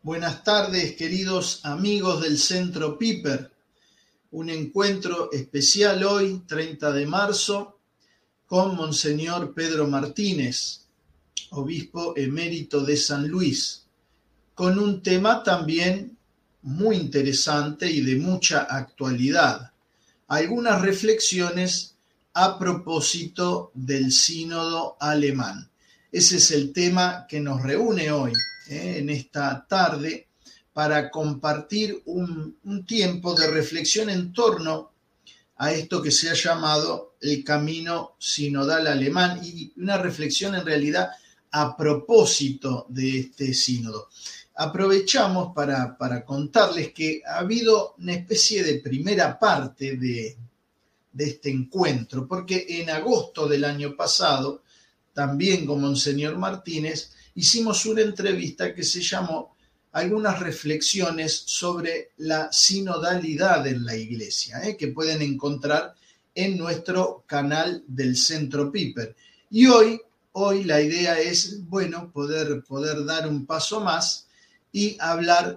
Buenas tardes, queridos amigos del Centro Piper. Un encuentro especial hoy, 30 de marzo, con Monseñor Pedro Martínez, obispo emérito de San Luis, con un tema también muy interesante y de mucha actualidad. Algunas reflexiones a propósito del sínodo alemán. Ese es el tema que nos reúne hoy, en esta tarde, para compartir un tiempo de reflexión en torno a esto que se ha llamado el camino sinodal alemán, y una reflexión en realidad a propósito de este sínodo. Aprovechamos para contarles que ha habido una especie de primera parte de este encuentro, porque en agosto del año pasado, también con Monseñor Martínez, hicimos una entrevista que se llamó Algunas reflexiones sobre la sinodalidad en la Iglesia, que pueden encontrar en nuestro canal del Centro Piper. Y hoy la idea es, poder dar un paso más y hablar,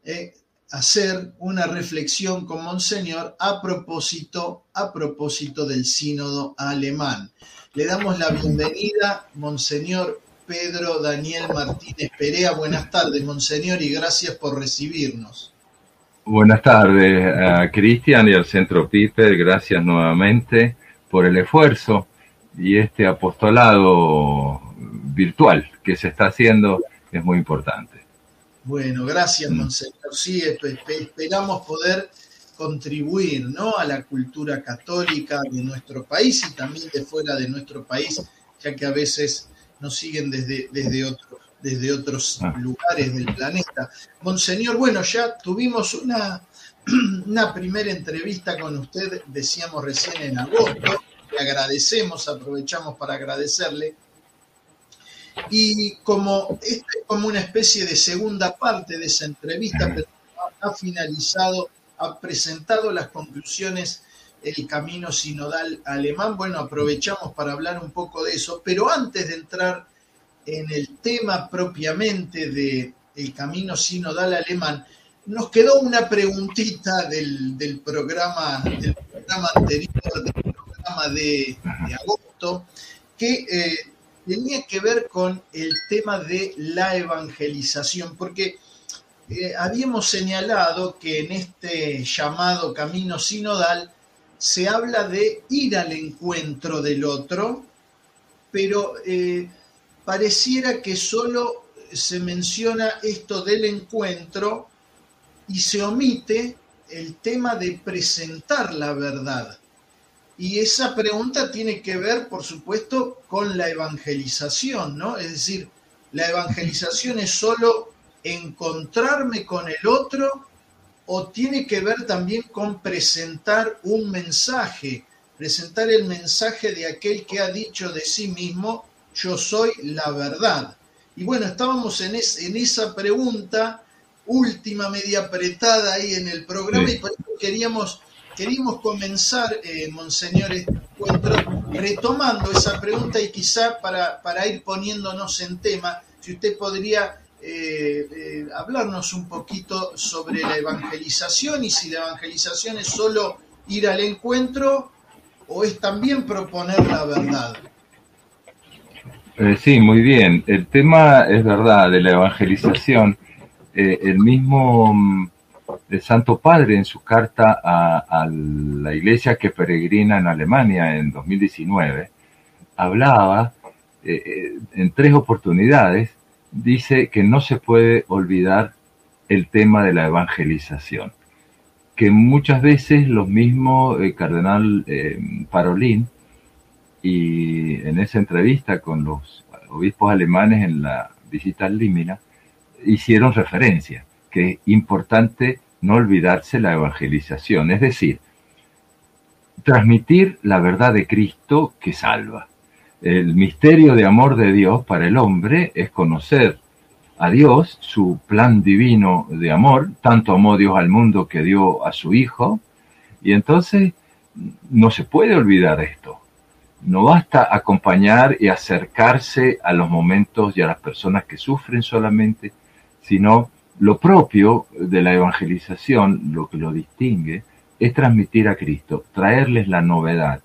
hacer una reflexión con Monseñor a propósito del sínodo alemán. Le damos la bienvenida, Monseñor Pedro Daniel Martínez Perea. Buenas tardes, Monseñor, y gracias por recibirnos. Buenas tardes a Cristian y al Centro Piper. Gracias nuevamente por el esfuerzo y este apostolado virtual que se está haciendo es muy importante. Bueno, gracias, Monseñor. Sí, esperamos poder contribuir, ¿no?, a la cultura católica de nuestro país y también de fuera de nuestro país, ya que a veces nos siguen desde otros lugares del planeta. Monseñor, ya tuvimos una primera entrevista con usted, decíamos recién en agosto, le agradecemos, aprovechamos para agradecerle, y como esta es como una especie de segunda parte de esa entrevista, pero ha presentado las conclusiones el camino sinodal alemán. Aprovechamos para hablar un poco de eso, pero antes de entrar en el tema propiamente del camino sinodal alemán, nos quedó una preguntita del programa anterior, del programa de agosto, que tenía que ver con el tema de la evangelización, porque habíamos señalado que en este llamado camino sinodal se habla de ir al encuentro del otro, pero pareciera que solo se menciona esto del encuentro y se omite el tema de presentar la verdad. Y esa pregunta tiene que ver, por supuesto, con la evangelización, ¿no? Es decir, la evangelización es solo encontrarme con el otro, o tiene que ver también con presentar un mensaje, presentar el mensaje de aquel que ha dicho de sí mismo, yo soy la verdad. Y estábamos en esa pregunta última, media apretada ahí en el programa, sí. Y por eso queríamos comenzar, Monseñor, este encuentro retomando esa pregunta, y quizá para ir poniéndonos en tema, si usted podría hablarnos un poquito sobre la evangelización, y si la evangelización es solo ir al encuentro o es también proponer la verdad. Sí, muy bien. El tema es verdad de la evangelización. El mismo el Santo Padre, en su carta a la iglesia que peregrina en Alemania en 2019, hablaba en 3 oportunidades. Dice que no se puede olvidar el tema de la evangelización, que muchas veces los mismos cardenal Parolin, y en esa entrevista con los obispos alemanes en la visita al Límina, hicieron referencia, que es importante no olvidarse la evangelización, es decir, transmitir la verdad de Cristo que salva. El misterio de amor de Dios para el hombre es conocer a Dios, su plan divino de amor. Tanto amó Dios al mundo que dio a su Hijo, y entonces no se puede olvidar esto. No basta acompañar y acercarse a los momentos y a las personas que sufren solamente, sino Lo propio de la evangelización, lo que lo distingue, es transmitir a Cristo, traerles la novedad.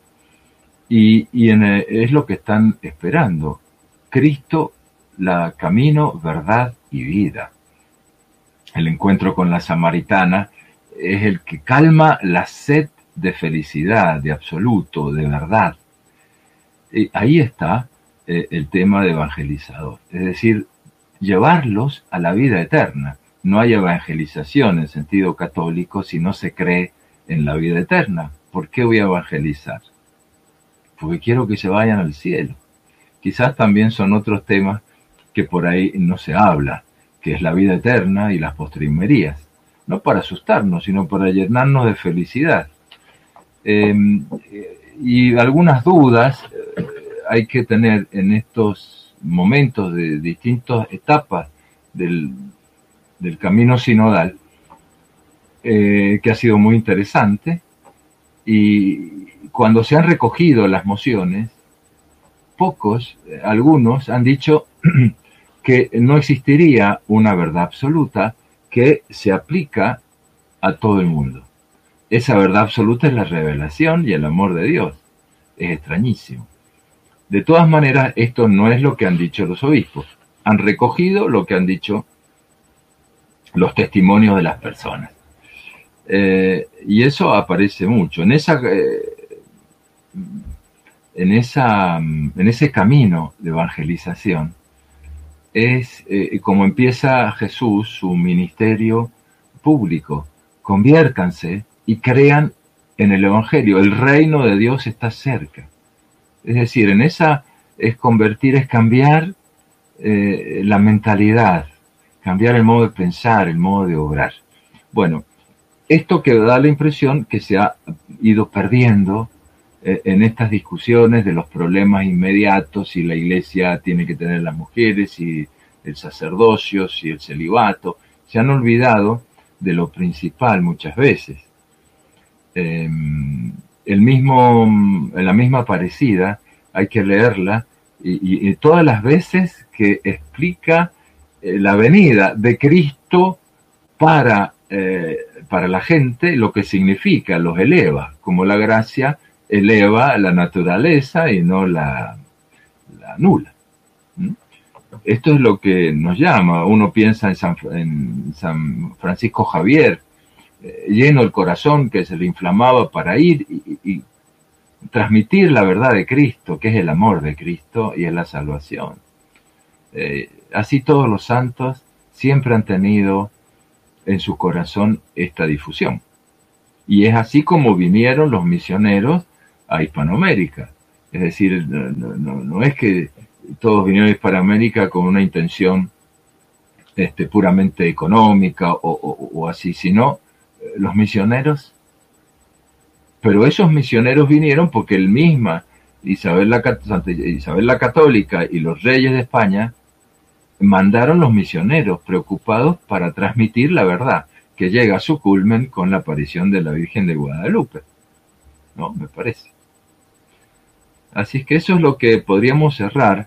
Es lo que están esperando. Cristo, camino, verdad y vida. El encuentro con la samaritana es el que calma la sed de felicidad, de absoluto, de verdad. Ahí está el tema de evangelizador, es decir, llevarlos a la vida eterna. No hay evangelización en sentido católico si no se cree en la vida eterna. ¿Por qué voy a evangelizar? Porque quiero que se vayan al cielo. Quizás también son otros temas que por ahí no se habla, que es la vida eterna y las postrimerías. No para asustarnos, sino para llenarnos de felicidad. Y algunas dudas hay que tener en estos momentos de distintas etapas del camino sinodal, que ha sido muy interesante. Y cuando se han recogido las mociones, algunos han dicho que no existiría una verdad absoluta que se aplica a todo el mundo. Esa verdad absoluta es la revelación y el amor de Dios. Es extrañísimo. De todas maneras, esto no es lo que han dicho los obispos. Han recogido lo que han dicho los testimonios de las personas. Y eso aparece mucho. En ese camino de evangelización es como empieza Jesús su ministerio público. Conviértanse y crean en el Evangelio. El reino de Dios está cerca. Es decir, es cambiar la mentalidad, cambiar el modo de pensar, el modo de obrar. Bueno, esto que da la impresión que se ha ido perdiendo en estas discusiones de los problemas inmediatos, si la Iglesia tiene que tener las mujeres, si el sacerdocio, si el celibato. Se han olvidado de lo principal muchas veces. En la misma Parecida hay que leerla y todas las veces que explica la venida de Cristo para la gente, lo que significa, los eleva, como la gracia eleva la naturaleza y no la anula. Esto es lo que nos llama. Uno piensa en San Francisco Javier, lleno el corazón que se le inflamaba para ir y transmitir la verdad de Cristo, que es el amor de Cristo y es la salvación. Así todos los santos siempre han tenido en su corazón esta difusión. Y es así como vinieron los misioneros a Hispanoamérica. Es decir, no es que todos vinieron a Hispanoamérica con una intención puramente económica o así, sino los misioneros. Pero esos misioneros vinieron porque Santa Isabel la Católica y los reyes de España mandaron los misioneros preocupados para transmitir la verdad, que llega a su culmen con la aparición de la Virgen de Guadalupe. ¿No? Me parece. Así es que eso es lo que podríamos cerrar.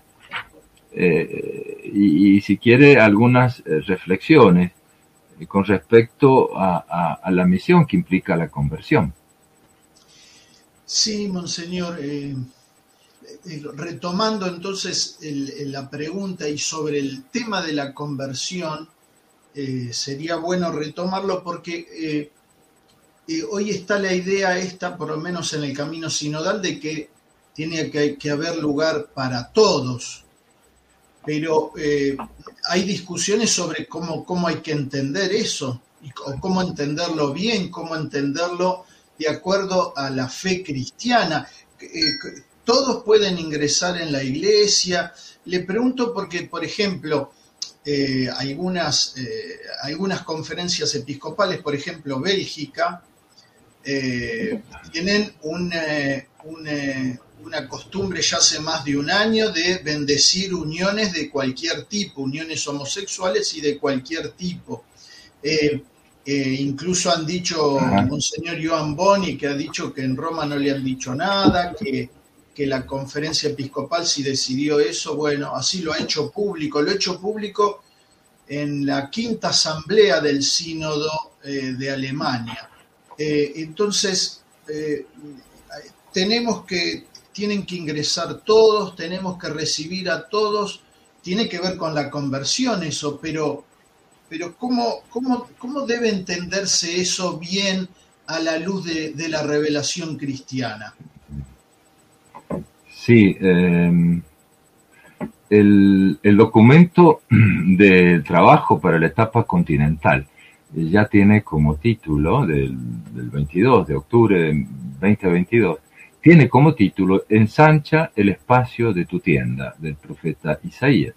Y si quiere algunas reflexiones con respecto a la misión que implica la conversión. Sí, monseñor. Retomando entonces la pregunta y sobre el tema de la conversión, sería bueno retomarlo porque hoy está la idea esta, por lo menos en el camino sinodal, de que tiene que haber lugar para todos, pero hay discusiones sobre cómo hay que entender eso, o cómo entenderlo bien, cómo entenderlo de acuerdo a la fe cristiana. Todos pueden ingresar en la iglesia. Le pregunto porque, por ejemplo, algunas conferencias episcopales, por ejemplo, Bélgica, tienen una costumbre ya hace más de un año de bendecir uniones de cualquier tipo, uniones homosexuales y de cualquier tipo. Incluso han dicho, Monseñor Joan Boni, que ha dicho que en Roma no le han dicho nada, que la conferencia episcopal sí decidió eso. Bueno, así lo ha hecho público en la quinta asamblea del Sínodo de Alemania. Entonces, tienen que ingresar todos, tenemos que recibir a todos, tiene que ver con la conversión eso, pero ¿cómo debe entenderse eso bien a la luz de la revelación cristiana? Sí, el documento del trabajo para la etapa continental ya tiene como título del 22 de octubre de 2022, tiene como título Ensancha el espacio de tu tienda, del profeta Isaías.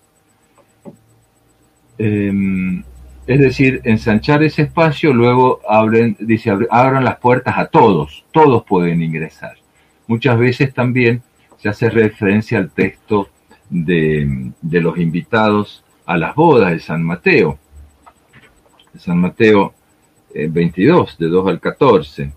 Es decir, ensanchar ese espacio, luego abran las puertas a todos pueden ingresar. Muchas veces también se hace referencia al texto de los invitados a las bodas de San Mateo. San Mateo 22, de 2 al 14.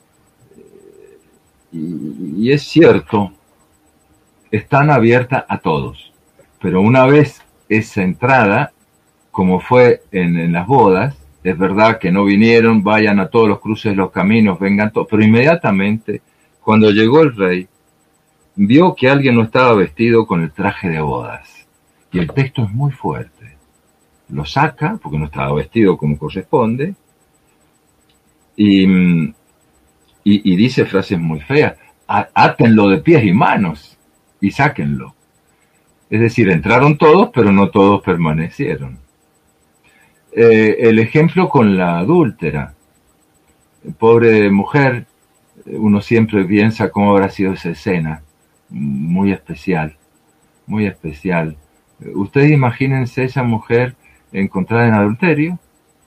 Y es cierto, están abiertas a todos, pero una vez esa entrada, como fue en las bodas, es verdad que no vinieron, vayan a todos los cruces de los caminos, vengan todos, pero inmediatamente, cuando llegó el rey, vio que alguien no estaba vestido con el traje de bodas. Y el texto es muy fuerte. Lo saca, porque no estaba vestido como corresponde, y dice frases muy feas. Átenlo de pies y manos y sáquenlo. Es decir, entraron todos, pero no todos permanecieron. El ejemplo con la adúltera. Pobre mujer, uno siempre piensa cómo habrá sido esa escena. Muy especial, muy especial. Ustedes imagínense esa mujer encontrada en adulterio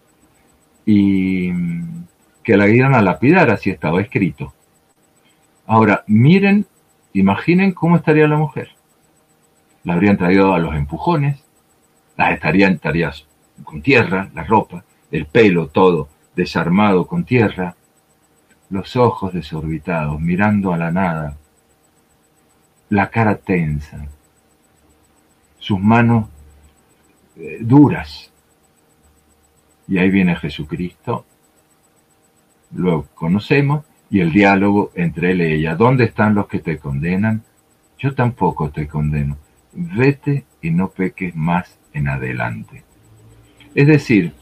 y que la iban a lapidar, así estaba escrito. Ahora, imaginen cómo estaría la mujer. La habrían traído a los empujones, estarían con tierra, la ropa, el pelo todo desarmado con tierra, los ojos desorbitados, mirando a la nada, la cara tensa, sus manos duras. Y ahí viene Jesucristo, lo conocemos, y el diálogo entre él y ella. ¿Dónde están los que te condenan? Yo tampoco te condeno. Vete y no peques más en adelante. Es decir,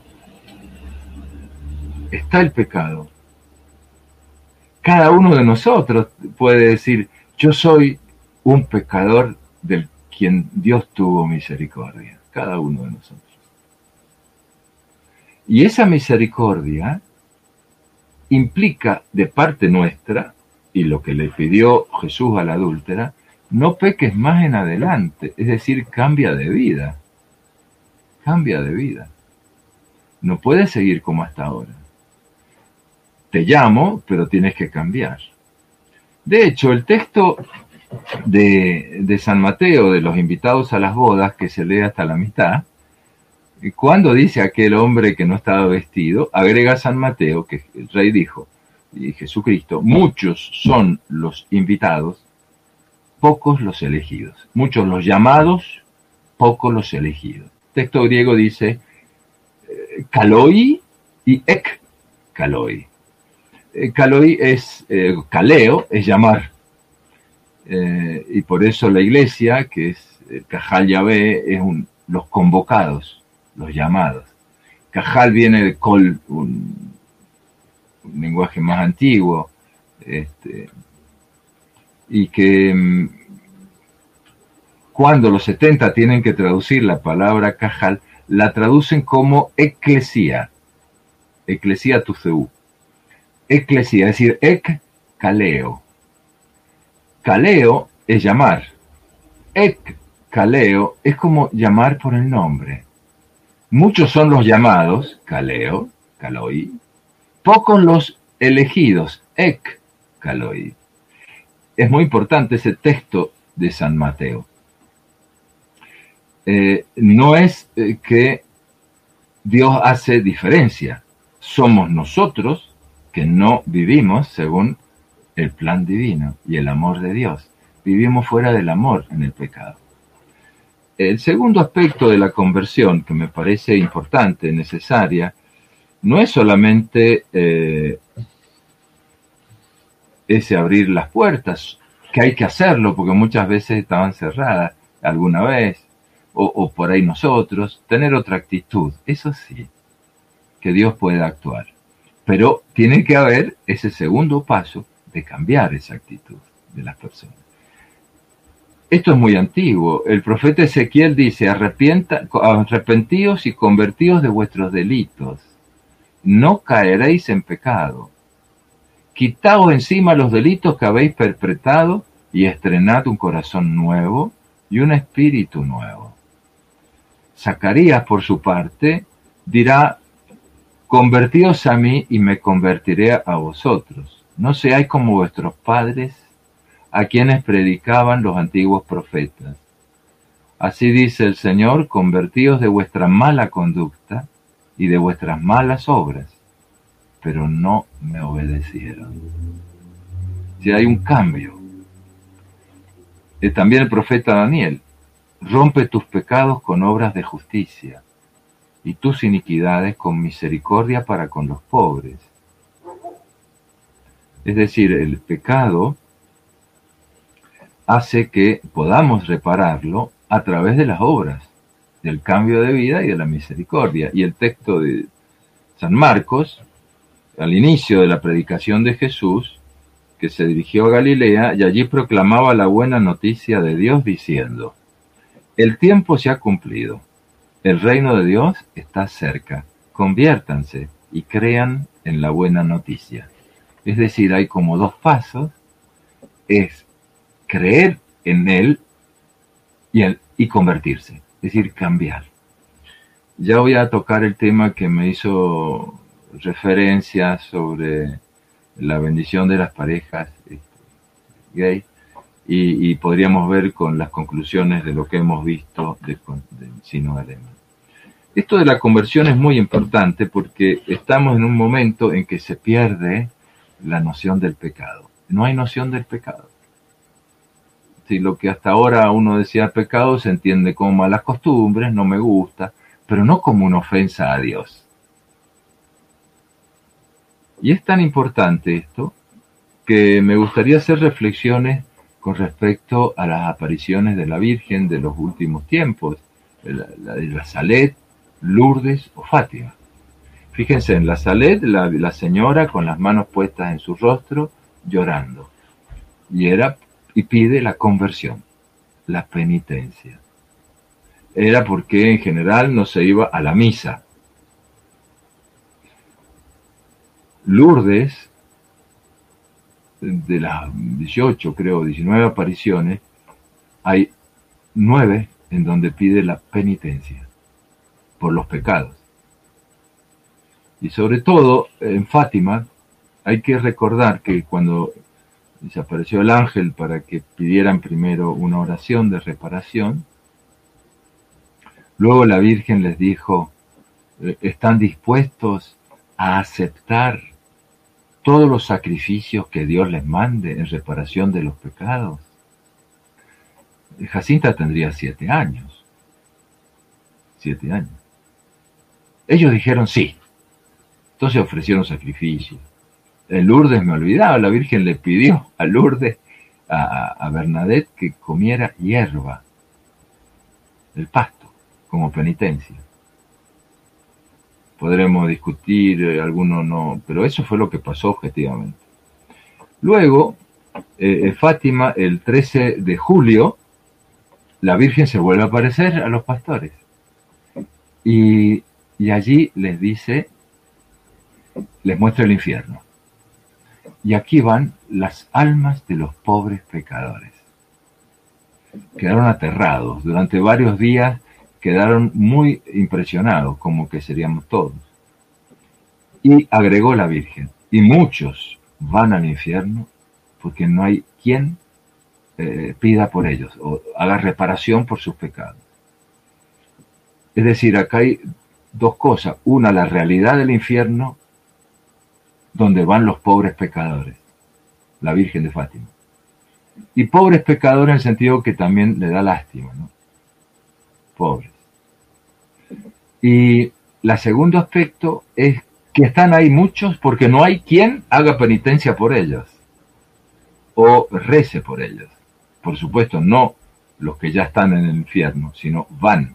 está el pecado. Cada uno de nosotros puede decir, yo soy un pecador del quien Dios tuvo misericordia. Cada uno de nosotros. Y esa misericordia implica de parte nuestra, y lo que le pidió Jesús a la adúltera, no peques más en adelante, es decir, cambia de vida. Cambia de vida. No puedes seguir como hasta ahora. Te llamo, pero tienes que cambiar. De hecho, el texto de San Mateo, de los invitados a las bodas, que se lee hasta la mitad, cuando dice aquel hombre que no estaba vestido, agrega San Mateo, que el rey dijo, y Jesucristo, muchos son los invitados, pocos los elegidos. Muchos los llamados, pocos los elegidos. El texto griego dice, kaloi y ek kaloi. Kaloi es, kaleo es llamar. Y por eso la iglesia, que es Cajal Yahvé, es los convocados, los llamados. Cajal viene de kol, un lenguaje más antiguo, y que cuando los 70 tienen que traducir la palabra Cajal, la traducen como eclesía tuceu. Eclesía, es decir, ek kaleo. Kaleo es llamar. Ek kaleo es como llamar por el nombre. Muchos son los llamados, kaleo, kaloi. Pocos los elegidos, ek kaloi. Es muy importante ese texto de San Mateo. No es que Dios hace diferencia. Somos nosotros que no vivimos según el plan divino y el amor de Dios. Vivimos fuera del amor en el pecado. El segundo aspecto de la conversión, que me parece importante, necesaria, no es solamente ese abrir las puertas, que hay que hacerlo porque muchas veces estaban cerradas alguna vez, o por ahí nosotros, tener otra actitud, eso sí, que Dios pueda actuar. Pero tiene que haber ese segundo paso de cambiar esa actitud de las personas. Esto es muy antiguo. El profeta Ezequiel dice, arrepentíos y convertíos de vuestros delitos, no caeréis en pecado. Quitaos encima los delitos que habéis perpetrado y estrenad un corazón nuevo y un espíritu nuevo. Zacarías, por su parte, dirá, convertíos a mí y me convertiré a vosotros. No seáis como vuestros padres, a quienes predicaban los antiguos profetas. Así dice el Señor, convertíos de vuestra mala conducta y de vuestras malas obras, pero no me obedecieron. Si hay un cambio. También el profeta Daniel, rompe tus pecados con obras de justicia y tus iniquidades con misericordia para con los pobres. Es decir, el pecado hace que podamos repararlo a través de las obras, del cambio de vida y de la misericordia. Y el texto de San Marcos, al inicio de la predicación de Jesús, que se dirigió a Galilea y allí proclamaba la buena noticia de Dios diciendo, el tiempo se ha cumplido, el reino de Dios está cerca, conviértanse y crean en la buena noticia. Es decir, hay como dos pasos, es creer en Él y convertirse, es decir, cambiar. Ya voy a tocar el tema que me hizo referencia sobre la bendición de las parejas gay y podríamos ver con las conclusiones de lo que hemos visto del sínodo alemán. Esto de la conversión es muy importante porque estamos en un momento en que se pierde la noción del pecado. No hay noción del pecado. Si lo que hasta ahora uno decía pecado se entiende como malas costumbres, no me gusta, pero no como una ofensa a Dios. Y es tan importante esto que me gustaría hacer reflexiones con respecto a las apariciones de la Virgen de los últimos tiempos, la de la Salet, Lourdes o Fátima. Fíjense, en la Salet, la señora con las manos puestas en su rostro, llorando. Y pide la conversión, la penitencia. Era porque en general no se iba a la misa. Lourdes, de las 18, creo, 19 apariciones, hay 9 en donde pide la penitencia por los pecados. Y sobre todo, en Fátima, hay que recordar que cuando desapareció el ángel para que pidieran primero una oración de reparación, luego la Virgen les dijo, ¿están dispuestos a aceptar todos los sacrificios que Dios les mande en reparación de los pecados? Jacinta tendría 7 años. 7 años. Ellos dijeron sí. Entonces ofrecieron sacrificios. En Lourdes me olvidaba, la Virgen le pidió a Lourdes, a Bernadette, que comiera hierba del pasto, como penitencia. Podremos discutir, algunos no, pero eso fue lo que pasó objetivamente. Luego, Fátima, el 13 de julio, la Virgen se vuelve a aparecer a los pastores. Y allí les dice, les muestra el infierno. Y aquí van las almas de los pobres pecadores. Quedaron aterrados. Durante varios días quedaron muy impresionados, como que seríamos todos. Y agregó la Virgen, y muchos van al infierno porque no hay quien pida por ellos o haga reparación por sus pecados. Es decir, acá hay dos cosas. Una, la realidad del infierno, donde van los pobres pecadores, la Virgen de Fátima. Y pobres pecadores en el sentido que también le da lástima, ¿no? pobres. Y el segundo aspecto es que están ahí muchos porque no hay quien haga penitencia por ellos o rece por ellos. Por supuesto, no los que ya están en el infierno, sino van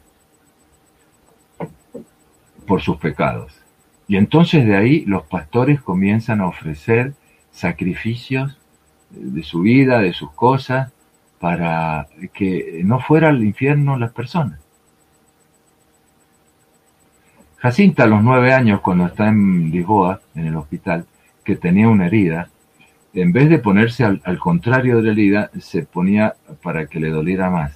por sus pecados. Y entonces de ahí los pastores comienzan a ofrecer sacrificios de su vida, de sus cosas, para que no fuera al infierno las personas. Jacinta, a los 9 años, cuando está en Lisboa, en el hospital, que tenía una herida, en vez de ponerse al contrario de la herida, se ponía para que le doliera más.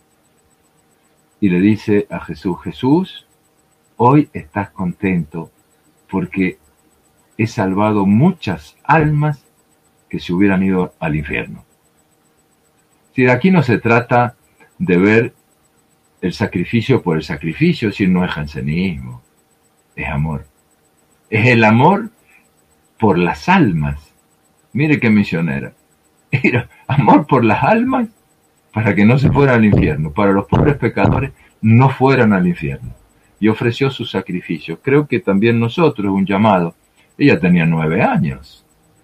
Y le dice a Jesús, Jesús, hoy estás contento porque he salvado muchas almas que se hubieran ido al infierno. Si de aquí no se trata de ver el sacrificio por el sacrificio, si no es jansenismo, es amor. Es el amor por las almas. Mire qué misionera. Era amor por las almas para que no se fueran al infierno, para los pobres pecadores no fueran al infierno. Y ofreció su sacrificio. Creo que también nosotros, un llamado. Ella tenía 9 años.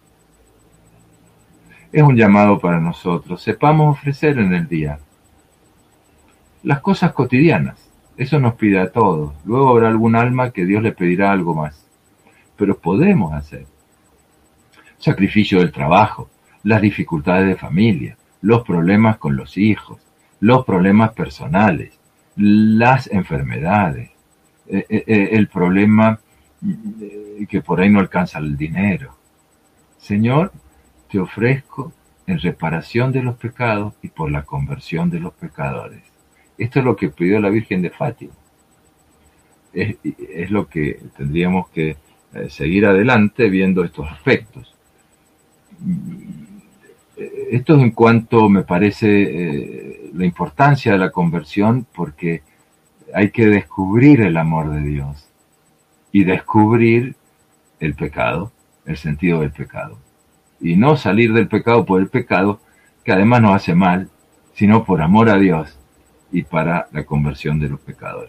Es un llamado para nosotros. Sepamos ofrecer en el día las cosas cotidianas. Eso nos pide a todos. Luego habrá algún alma que Dios le pedirá algo más. Pero podemos hacer sacrificio del trabajo, las dificultades de familia, los problemas con los hijos, los problemas personales, las enfermedades, el problema que por ahí no alcanza el dinero. Señor, te ofrezco en reparación de los pecados y por la conversión de los pecadores. Esto es lo que pidió la Virgen de Fátima. Es lo que tendríamos que seguir adelante viendo estos aspectos. Esto es en cuanto me parece la importancia de la conversión, porque hay que descubrir el amor de Dios y descubrir el pecado, el sentido del pecado. Y no salir del pecado por el pecado, que además nos hace mal, sino por amor a Dios y para la conversión de los pecadores.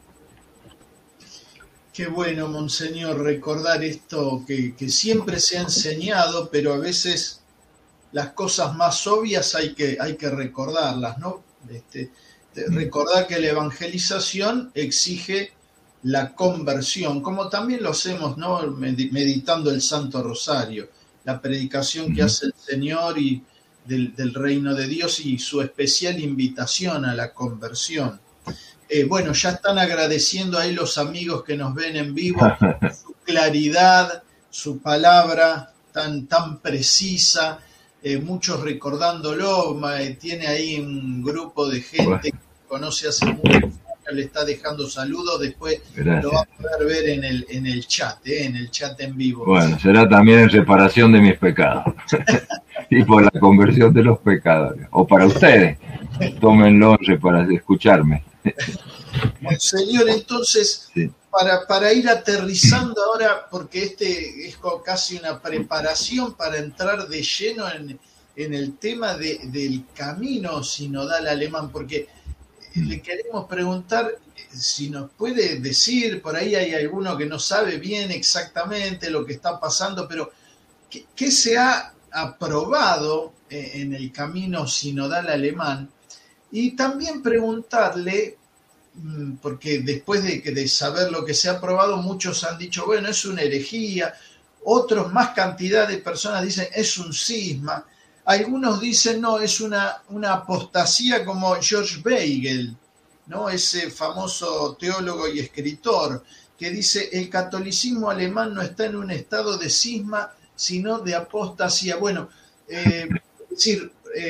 Qué bueno, Monseñor, recordar esto que siempre se ha enseñado, pero a veces las cosas más obvias hay que recordarlas, ¿no? Recordar que la evangelización exige la conversión, como también lo hacemos, ¿no? Meditando el Santo Rosario, la predicación que hace el Señor y del reino de Dios y su especial invitación a la conversión. Bueno, ya están agradeciendo ahí los amigos que nos ven en vivo, su claridad, su palabra tan precisa, muchos recordándolo, tiene ahí un grupo de gente que conoce hace mucho tiempo, le está dejando saludos, después gracias. Lo va a poder ver en el chat en vivo. Bueno, será también en reparación de mis pecados y por la conversión de los pecadores, o para ustedes, tómenlo para escucharme. Monseñor, entonces, sí. para ir aterrizando ahora, porque es casi una preparación para entrar de lleno en el tema del camino sinodal alemán, porque le queremos preguntar si nos puede decir, por ahí hay alguno que no sabe bien exactamente lo que está pasando, pero ¿qué se ha aprobado en el camino sinodal alemán? Y también preguntarle, porque después de saber lo que se ha aprobado, muchos han dicho, bueno, es una herejía, otros, más cantidad de personas dicen, es un cisma, algunos dicen, no, es una apostasía como George Weigel, ¿no? Ese famoso teólogo y escritor, que dice, el catolicismo alemán no está en un estado de cisma, sino de apostasía. Bueno, es decir,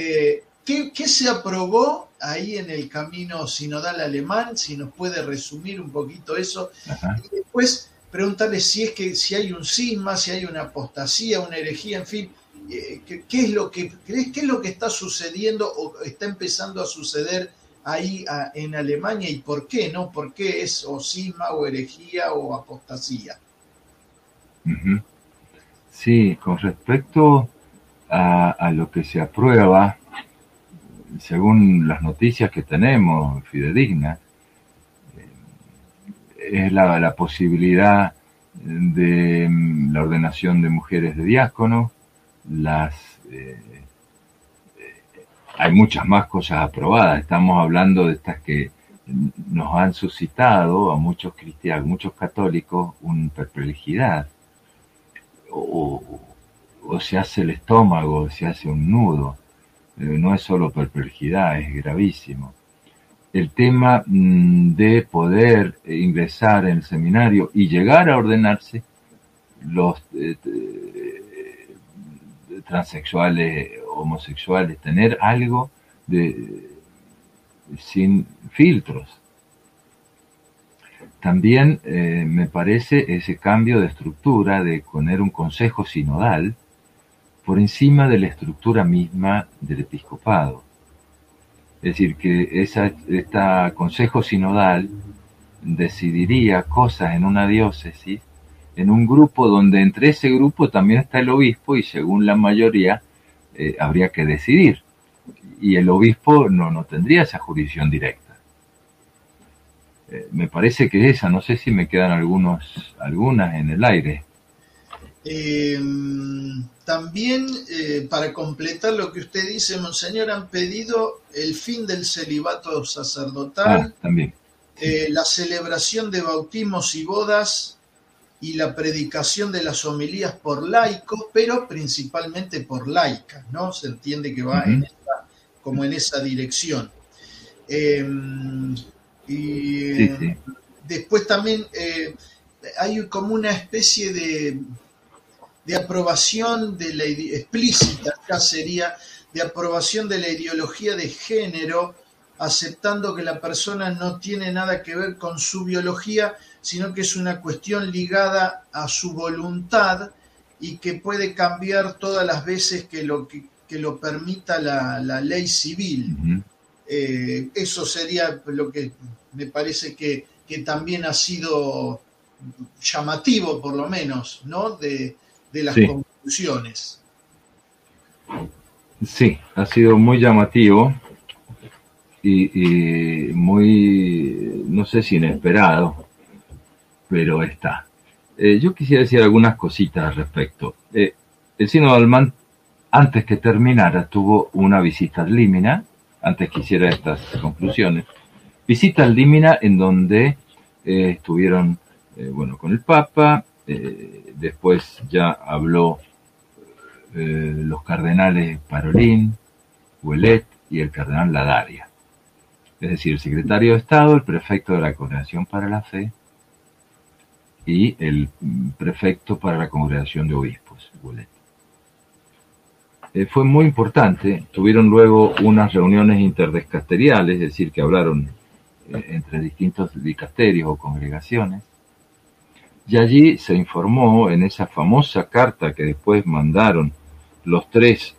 ¿qué se aprobó ahí en el camino sinodal alemán? Si nos puede resumir un poquito eso. Ajá. Y después preguntarle si hay un cisma, si hay una apostasía, una herejía, en fin, ¿qué es lo que crees? ¿Qué es lo que está sucediendo o está empezando a suceder ahí en Alemania y por qué, ¿no? ¿Por qué es o cisma o herejía o apostasía? Uh-huh. Sí, con respecto a lo que se aprueba, según las noticias que tenemos fidedignas, es la posibilidad de la ordenación de mujeres de diácono, hay muchas más cosas aprobadas. Estamos hablando de estas que nos han suscitado a muchos cristianos, muchos católicos, una perplejidad. O se hace el estómago, o se hace un nudo. No es solo perplejidad, es gravísimo. El tema de poder ingresar en el seminario y llegar a ordenarse, los transexuales, homosexuales, tener algo sin filtros. También me parece ese cambio de estructura de poner un consejo sinodal por encima de la estructura misma del episcopado. Es decir, que este consejo sinodal decidiría cosas en una diócesis, en un grupo donde entre ese grupo también está el obispo y según la mayoría habría que decidir. Y el obispo no tendría esa jurisdicción directa. Me parece que esa, no sé si me quedan algunas en el aire. También, para completar lo que usted dice, Monseñor, han pedido el fin del celibato sacerdotal, también. La celebración de bautismos y bodas y la predicación de las homilías por laicos, pero principalmente por laicas, ¿no? Se entiende que va como en esa dirección. Sí. Después también hay como una especie de aprobación de la explícita, acá sería de aprobación de la ideología de género, aceptando que la persona no tiene nada que ver con su biología, sino que es una cuestión ligada a su voluntad y que puede cambiar todas las veces que lo permita la ley civil. Eso sería lo que me parece que también ha sido llamativo, por lo menos, ¿no? De las conclusiones. Sí, ha sido muy llamativo y muy, no sé si inesperado, pero está. Yo quisiera decir algunas cositas al respecto. El Sínodo de Almán, antes que terminara, tuvo una visita ad limina, antes que hiciera estas conclusiones. Visita ad limina en donde estuvieron, con el Papa, después ya habló los cardenales Parolin, Ouellet y el cardenal Ladaria. Es decir, el secretario de Estado, el prefecto de la Congregación para la Fe y el prefecto para la Congregación de Obispos, Ouellet. Fue muy importante. Tuvieron luego unas reuniones interdicasteriales, es decir, que hablaron entre distintos dicasterios o congregaciones. Y allí se informó en esa famosa carta que después mandaron los tres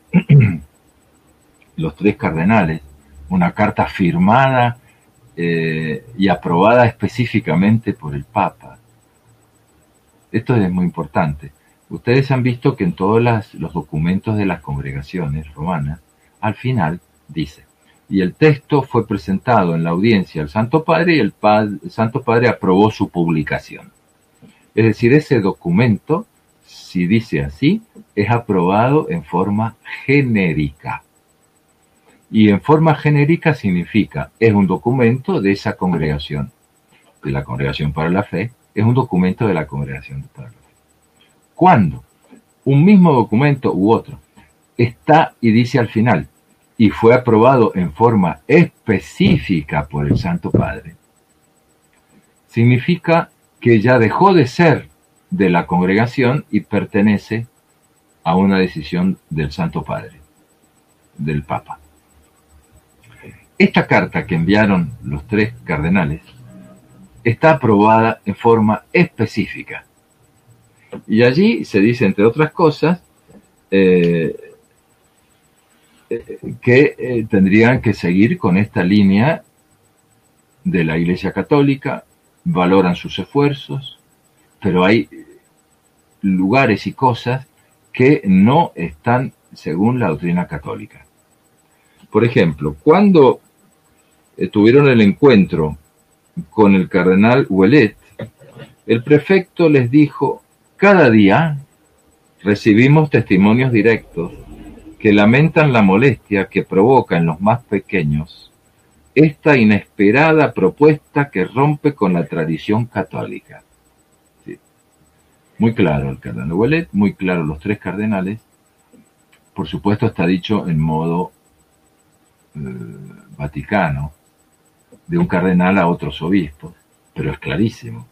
cardenales, una carta firmada y aprobada específicamente por el Papa. Esto es muy importante. Ustedes han visto que en todos los documentos de las congregaciones romanas, al final dice, y el texto fue presentado en la audiencia al Santo Padre y el Santo Padre aprobó su publicación. Es decir, ese documento, si dice así, es aprobado en forma genérica. Y en forma genérica significa, es un documento de esa congregación, de la Congregación para la Fe, es un documento de la Congregación para la Fe. Cuando un mismo documento u otro está y dice al final, y fue aprobado en forma específica por el Santo Padre, significa que ya dejó de ser de la congregación y pertenece a una decisión del Santo Padre, del Papa. Esta carta que enviaron los tres cardenales está aprobada en forma específica. Y allí se dice, entre otras cosas, que tendrían que seguir con esta línea de la Iglesia Católica, valoran sus esfuerzos, pero hay lugares y cosas que no están según la doctrina católica. Por ejemplo, cuando tuvieron el encuentro con el cardenal Ouellet, El prefecto les dijo: cada día recibimos testimonios directos que lamentan la molestia que provoca en los más pequeños esta inesperada propuesta que rompe con la tradición católica. Sí. Muy claro el cardenal Ouellet, muy claro los tres cardenales. Por supuesto está dicho en modo vaticano, de un cardenal a otros obispos, pero es clarísimo.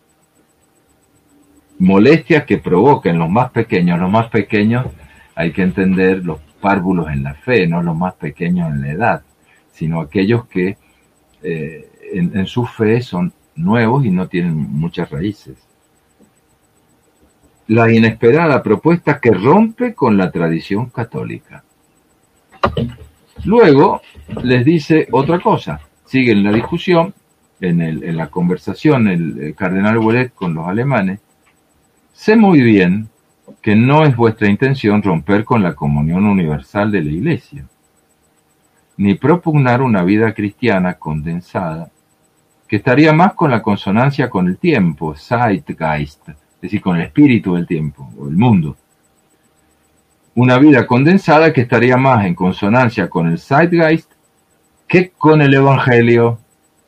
Molestias que provoca en los más pequeños hay que entender los párvulos en la fe, no los más pequeños en la edad, sino aquellos que en su fe son nuevos y no tienen muchas raíces. La inesperada propuesta que rompe con la tradición católica. Luego les dice otra cosa. Siguen la discusión, en la conversación el cardenal Ouellet con los alemanes. Sé muy bien que no es vuestra intención romper con la comunión universal de la Iglesia, ni propugnar una vida cristiana condensada, que estaría más con la consonancia con el tiempo, Zeitgeist, es decir, con el espíritu del tiempo, o el mundo. Una vida condensada que estaría más en consonancia con el Zeitgeist que con el Evangelio.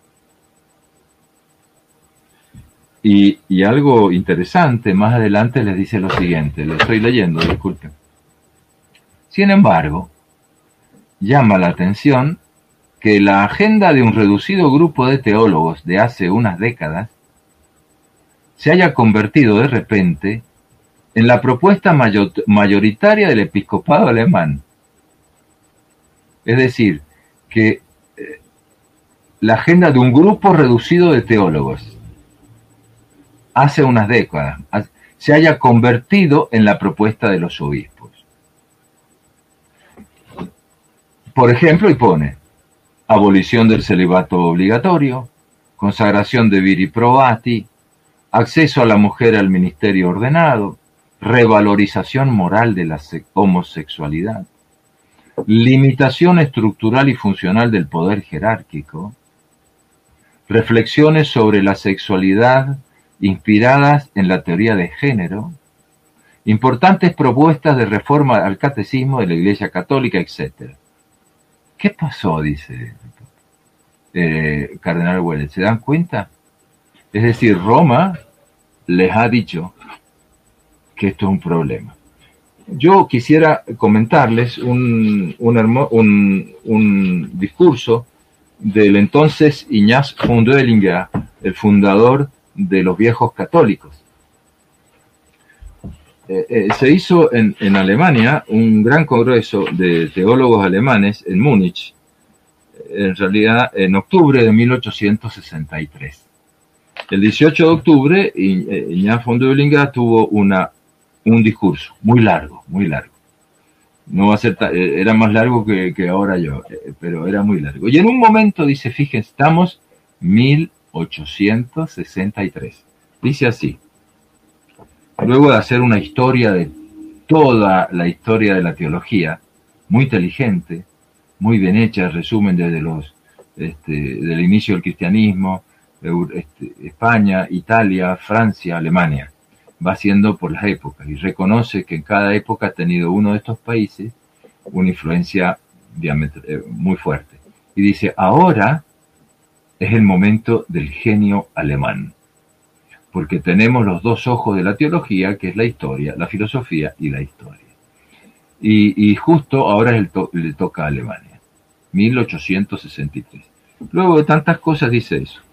Y algo interesante, más adelante les dice lo siguiente, lo estoy leyendo, disculpen. Sin embargo, llama la atención que la agenda de un reducido grupo de teólogos de hace unas décadas se haya convertido de repente en la propuesta mayoritaria del episcopado alemán. Es decir, que la agenda de un grupo reducido de teólogos hace unas décadas se haya convertido en la propuesta de los obispos. Por ejemplo, y pone abolición del celibato obligatorio, consagración de viri probati, acceso a la mujer al ministerio ordenado, revalorización moral de la homosexualidad, limitación estructural y funcional del poder jerárquico, reflexiones sobre la sexualidad inspiradas en la teoría de género, importantes propuestas de reforma al catecismo de la Iglesia Católica, etc. ¿Qué pasó? Dice cardenal Ouellet. ¿Se dan cuenta? Es decir, Roma les ha dicho que esto es un problema. Yo quisiera comentarles un discurso del entonces Ignaz von Oehlinger, el fundador de los viejos católicos. Se hizo en Alemania un gran congreso de teólogos alemanes en Múnich, en realidad en octubre de 1863. El 18 de octubre, Ignaz von Oehlinger tuvo un discurso muy largo. No va a ser era más largo que ahora yo, pero era muy largo. Y en un momento dice, fíjense, estamos 1863. Dice así: luego de hacer una historia de toda la historia de la teología, muy inteligente, muy bien hecha, resumen desde del inicio del cristianismo, España, Italia, Francia, Alemania, va haciendo por las épocas y reconoce que en cada época ha tenido uno de estos países una influencia muy fuerte. Y dice, ahora es el momento del genio alemán, porque tenemos los dos ojos de la teología, que es la historia, la filosofía y la historia. Y justo ahora le toca a Alemania, 1863. Luego de tantas cosas dice eso.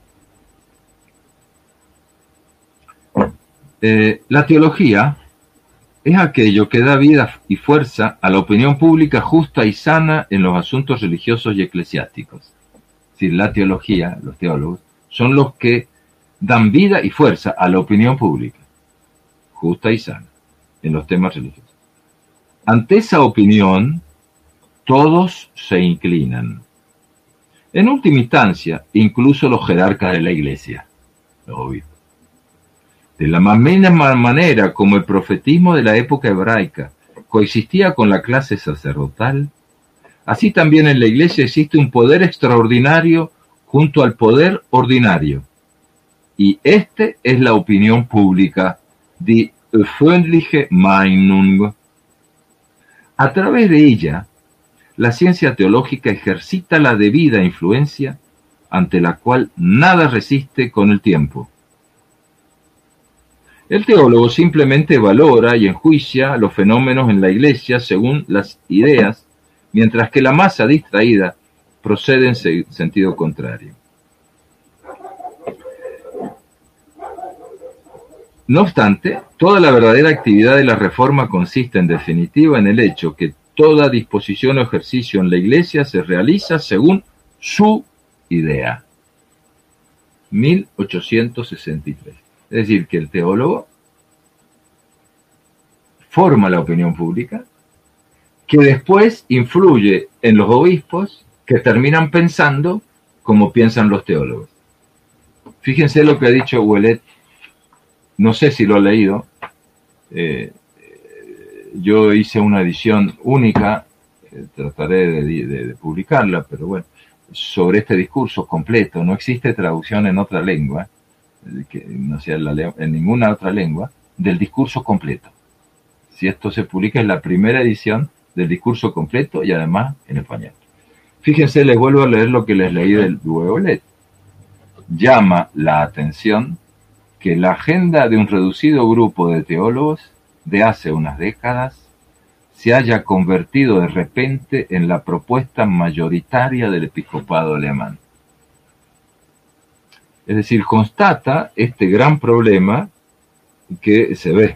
La teología es aquello que da vida y fuerza a la opinión pública justa y sana en los asuntos religiosos y eclesiásticos. Es decir, la teología, los teólogos, son los que dan vida y fuerza a la opinión pública justa y sana en los temas religiosos. Ante esa opinión, todos se inclinan. En última instancia, incluso los jerarcas de la Iglesia, obvio. De la misma manera como el profetismo de la época hebraica coexistía con la clase sacerdotal, así también en la Iglesia existe un poder extraordinario junto al poder ordinario, y este es la opinión pública, die öffentliche Meinung. A través de ella, la ciencia teológica ejercita la debida influencia ante la cual nada resiste con el tiempo. El teólogo simplemente valora y enjuicia los fenómenos en la Iglesia según las ideas, mientras que la masa distraída procede en sentido contrario. No obstante, toda la verdadera actividad de la reforma consiste en definitiva en el hecho que toda disposición o ejercicio en la Iglesia se realiza según su idea. 1863. Es decir, que el teólogo forma la opinión pública, que después influye en los obispos, que terminan pensando como piensan los teólogos. Fíjense lo que ha dicho Ouellet, no sé si lo ha leído, yo hice una edición única, trataré de publicarla, pero bueno, sobre este discurso completo, no existe traducción en otra lengua, que no sea en ninguna otra lengua, del discurso completo. Si esto se publica, es la primera edición del discurso completo y además en español. Fíjense, les vuelvo a leer lo que les leí del Ouellet. Llama la atención que la agenda de un reducido grupo de teólogos de hace unas décadas se haya convertido de repente en la propuesta mayoritaria del episcopado alemán. Es decir, constata este gran problema que se ve.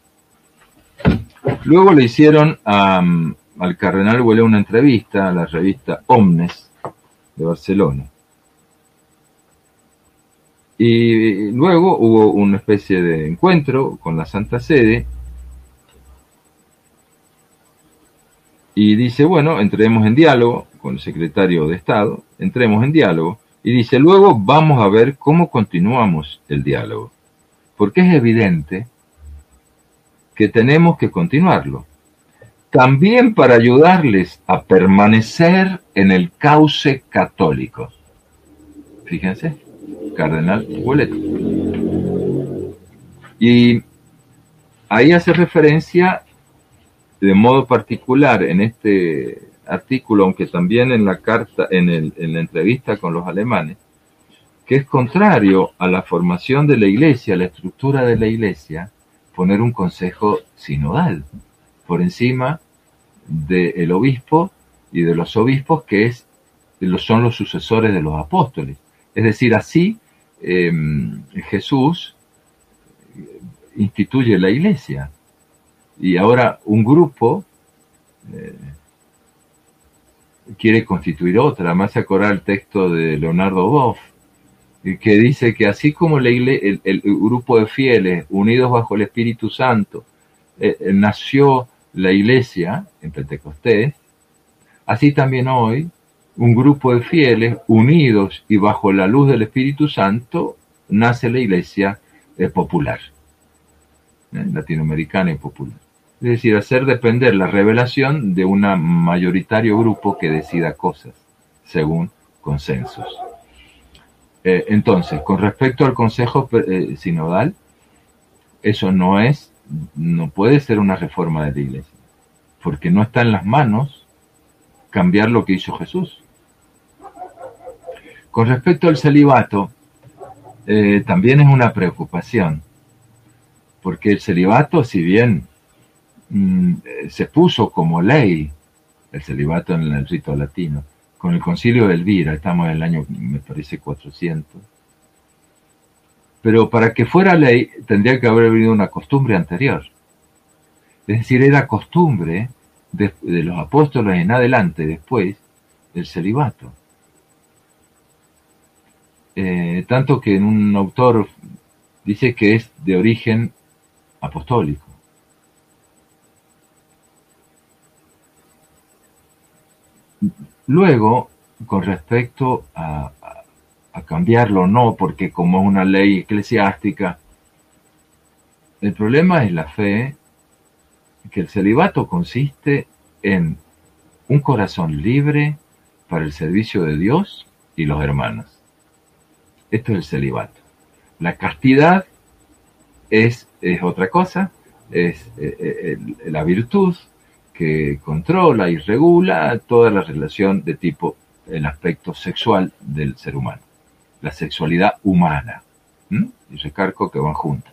Luego le hicieron al cardenal Ouellet una entrevista a la revista Omnes de Barcelona. Y luego hubo una especie de encuentro con la Santa Sede y dice, bueno, entremos en diálogo con el secretario de Estado, entremos en diálogo, y dice, luego vamos a ver cómo continuamos el diálogo, porque es evidente que tenemos que continuarlo, también para ayudarles a permanecer en el cauce católico. Fíjense, cardenal Ouellet. Y ahí hace referencia de modo particular en este artículo, aunque también en la carta, en la entrevista con los alemanes, que es contrario a la formación de la Iglesia, a la estructura de la Iglesia, poner un consejo sinodal por encima del obispo y de los obispos, que son los sucesores de los apóstoles. Es decir, así Jesús instituye la Iglesia. Y ahora un grupo quiere constituir otra. Más se acordará el texto de Leonardo Boff, que dice que así como el grupo de fieles unidos bajo el Espíritu Santo nació la Iglesia en Pentecostés, así también hoy un grupo de fieles unidos y bajo la luz del Espíritu Santo nace la Iglesia popular, latinoamericana y popular. Es decir, hacer depender la revelación de un mayoritario grupo que decida cosas según consensos. Entonces, con respecto al Consejo Sinodal, eso no puede ser una reforma de la Iglesia, porque no está en las manos cambiar lo que hizo Jesús. Con respecto al celibato, también es una preocupación, porque el celibato, si bien se puso como ley, el celibato en el rito latino, con el Concilio de Elvira, estamos en el año, me parece, 400, pero para que fuera ley tendría que haber habido una costumbre anterior. Es decir, era costumbre de los apóstoles en adelante, después, el celibato. Tanto que en un autor dice que es de origen apostólico. Luego, con respecto a cambiarlo o no, porque como es una ley eclesiástica, el problema es la fe, que el celibato consiste en un corazón libre para el servicio de Dios y los hermanos. Esto es el celibato. La castidad es otra cosa, es la virtud que controla y regula toda la relación de tipo, el aspecto sexual del ser humano, la sexualidad humana. Y recargo que van juntas.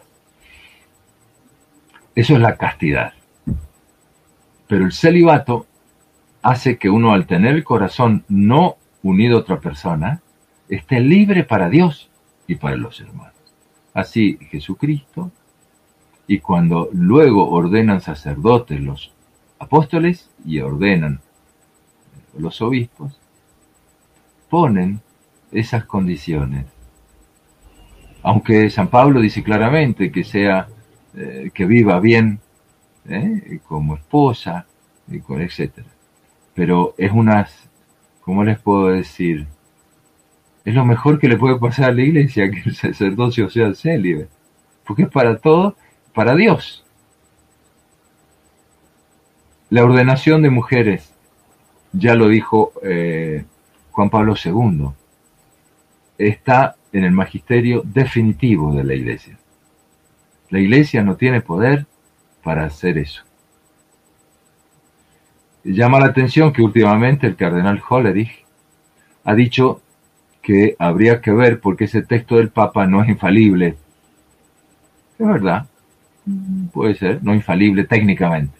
Eso es la castidad. Pero el celibato hace que uno, al tener el corazón no unido a otra persona, esté libre para Dios y para los hermanos. Así Jesucristo, y cuando luego ordenan sacerdotes los apóstoles y ordenan los obispos, ponen esas condiciones. Aunque San Pablo dice claramente que sea que viva bien como esposa, etcétera. Pero es ¿cómo les puedo decir? Es lo mejor que le puede pasar a la iglesia, que el sacerdocio sea célibe, porque es para todo, para Dios. La ordenación de mujeres, ya lo dijo Juan Pablo II, está en el magisterio definitivo de la iglesia. La iglesia no tiene poder para hacer eso. Llama la atención que últimamente el cardenal Hollerich ha dicho que habría que ver porque ese texto del Papa no es infalible. Es verdad, puede ser, no infalible técnicamente.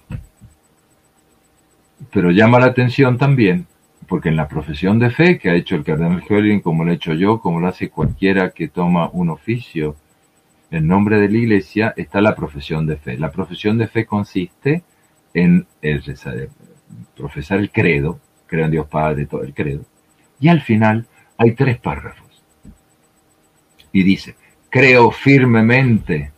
Pero llama la atención también, porque en la profesión de fe que ha hecho el cardenal Hollerich, como lo he hecho yo, como lo hace cualquiera que toma un oficio en nombre de la iglesia, está la profesión de fe. La profesión de fe consiste en profesar el credo, creo en Dios Padre, todo el credo, y al final hay 3 párrafos. Y dice, creo firmemente,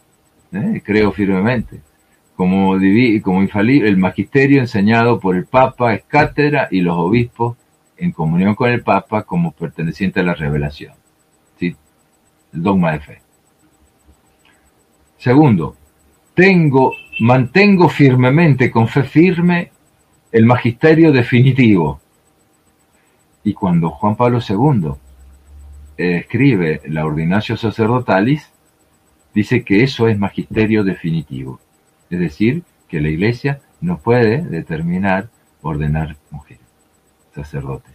como infalible, el magisterio enseñado por el Papa es cátedra y los obispos en comunión con el Papa como perteneciente a la revelación. ¿Sí? El dogma de fe. Segundo, mantengo firmemente, con fe firme, el magisterio definitivo. Y cuando Juan Pablo II escribe la Ordinatio Sacerdotalis, dice que eso es magisterio definitivo. Es decir, que la iglesia no puede determinar ordenar mujeres, sacerdotes.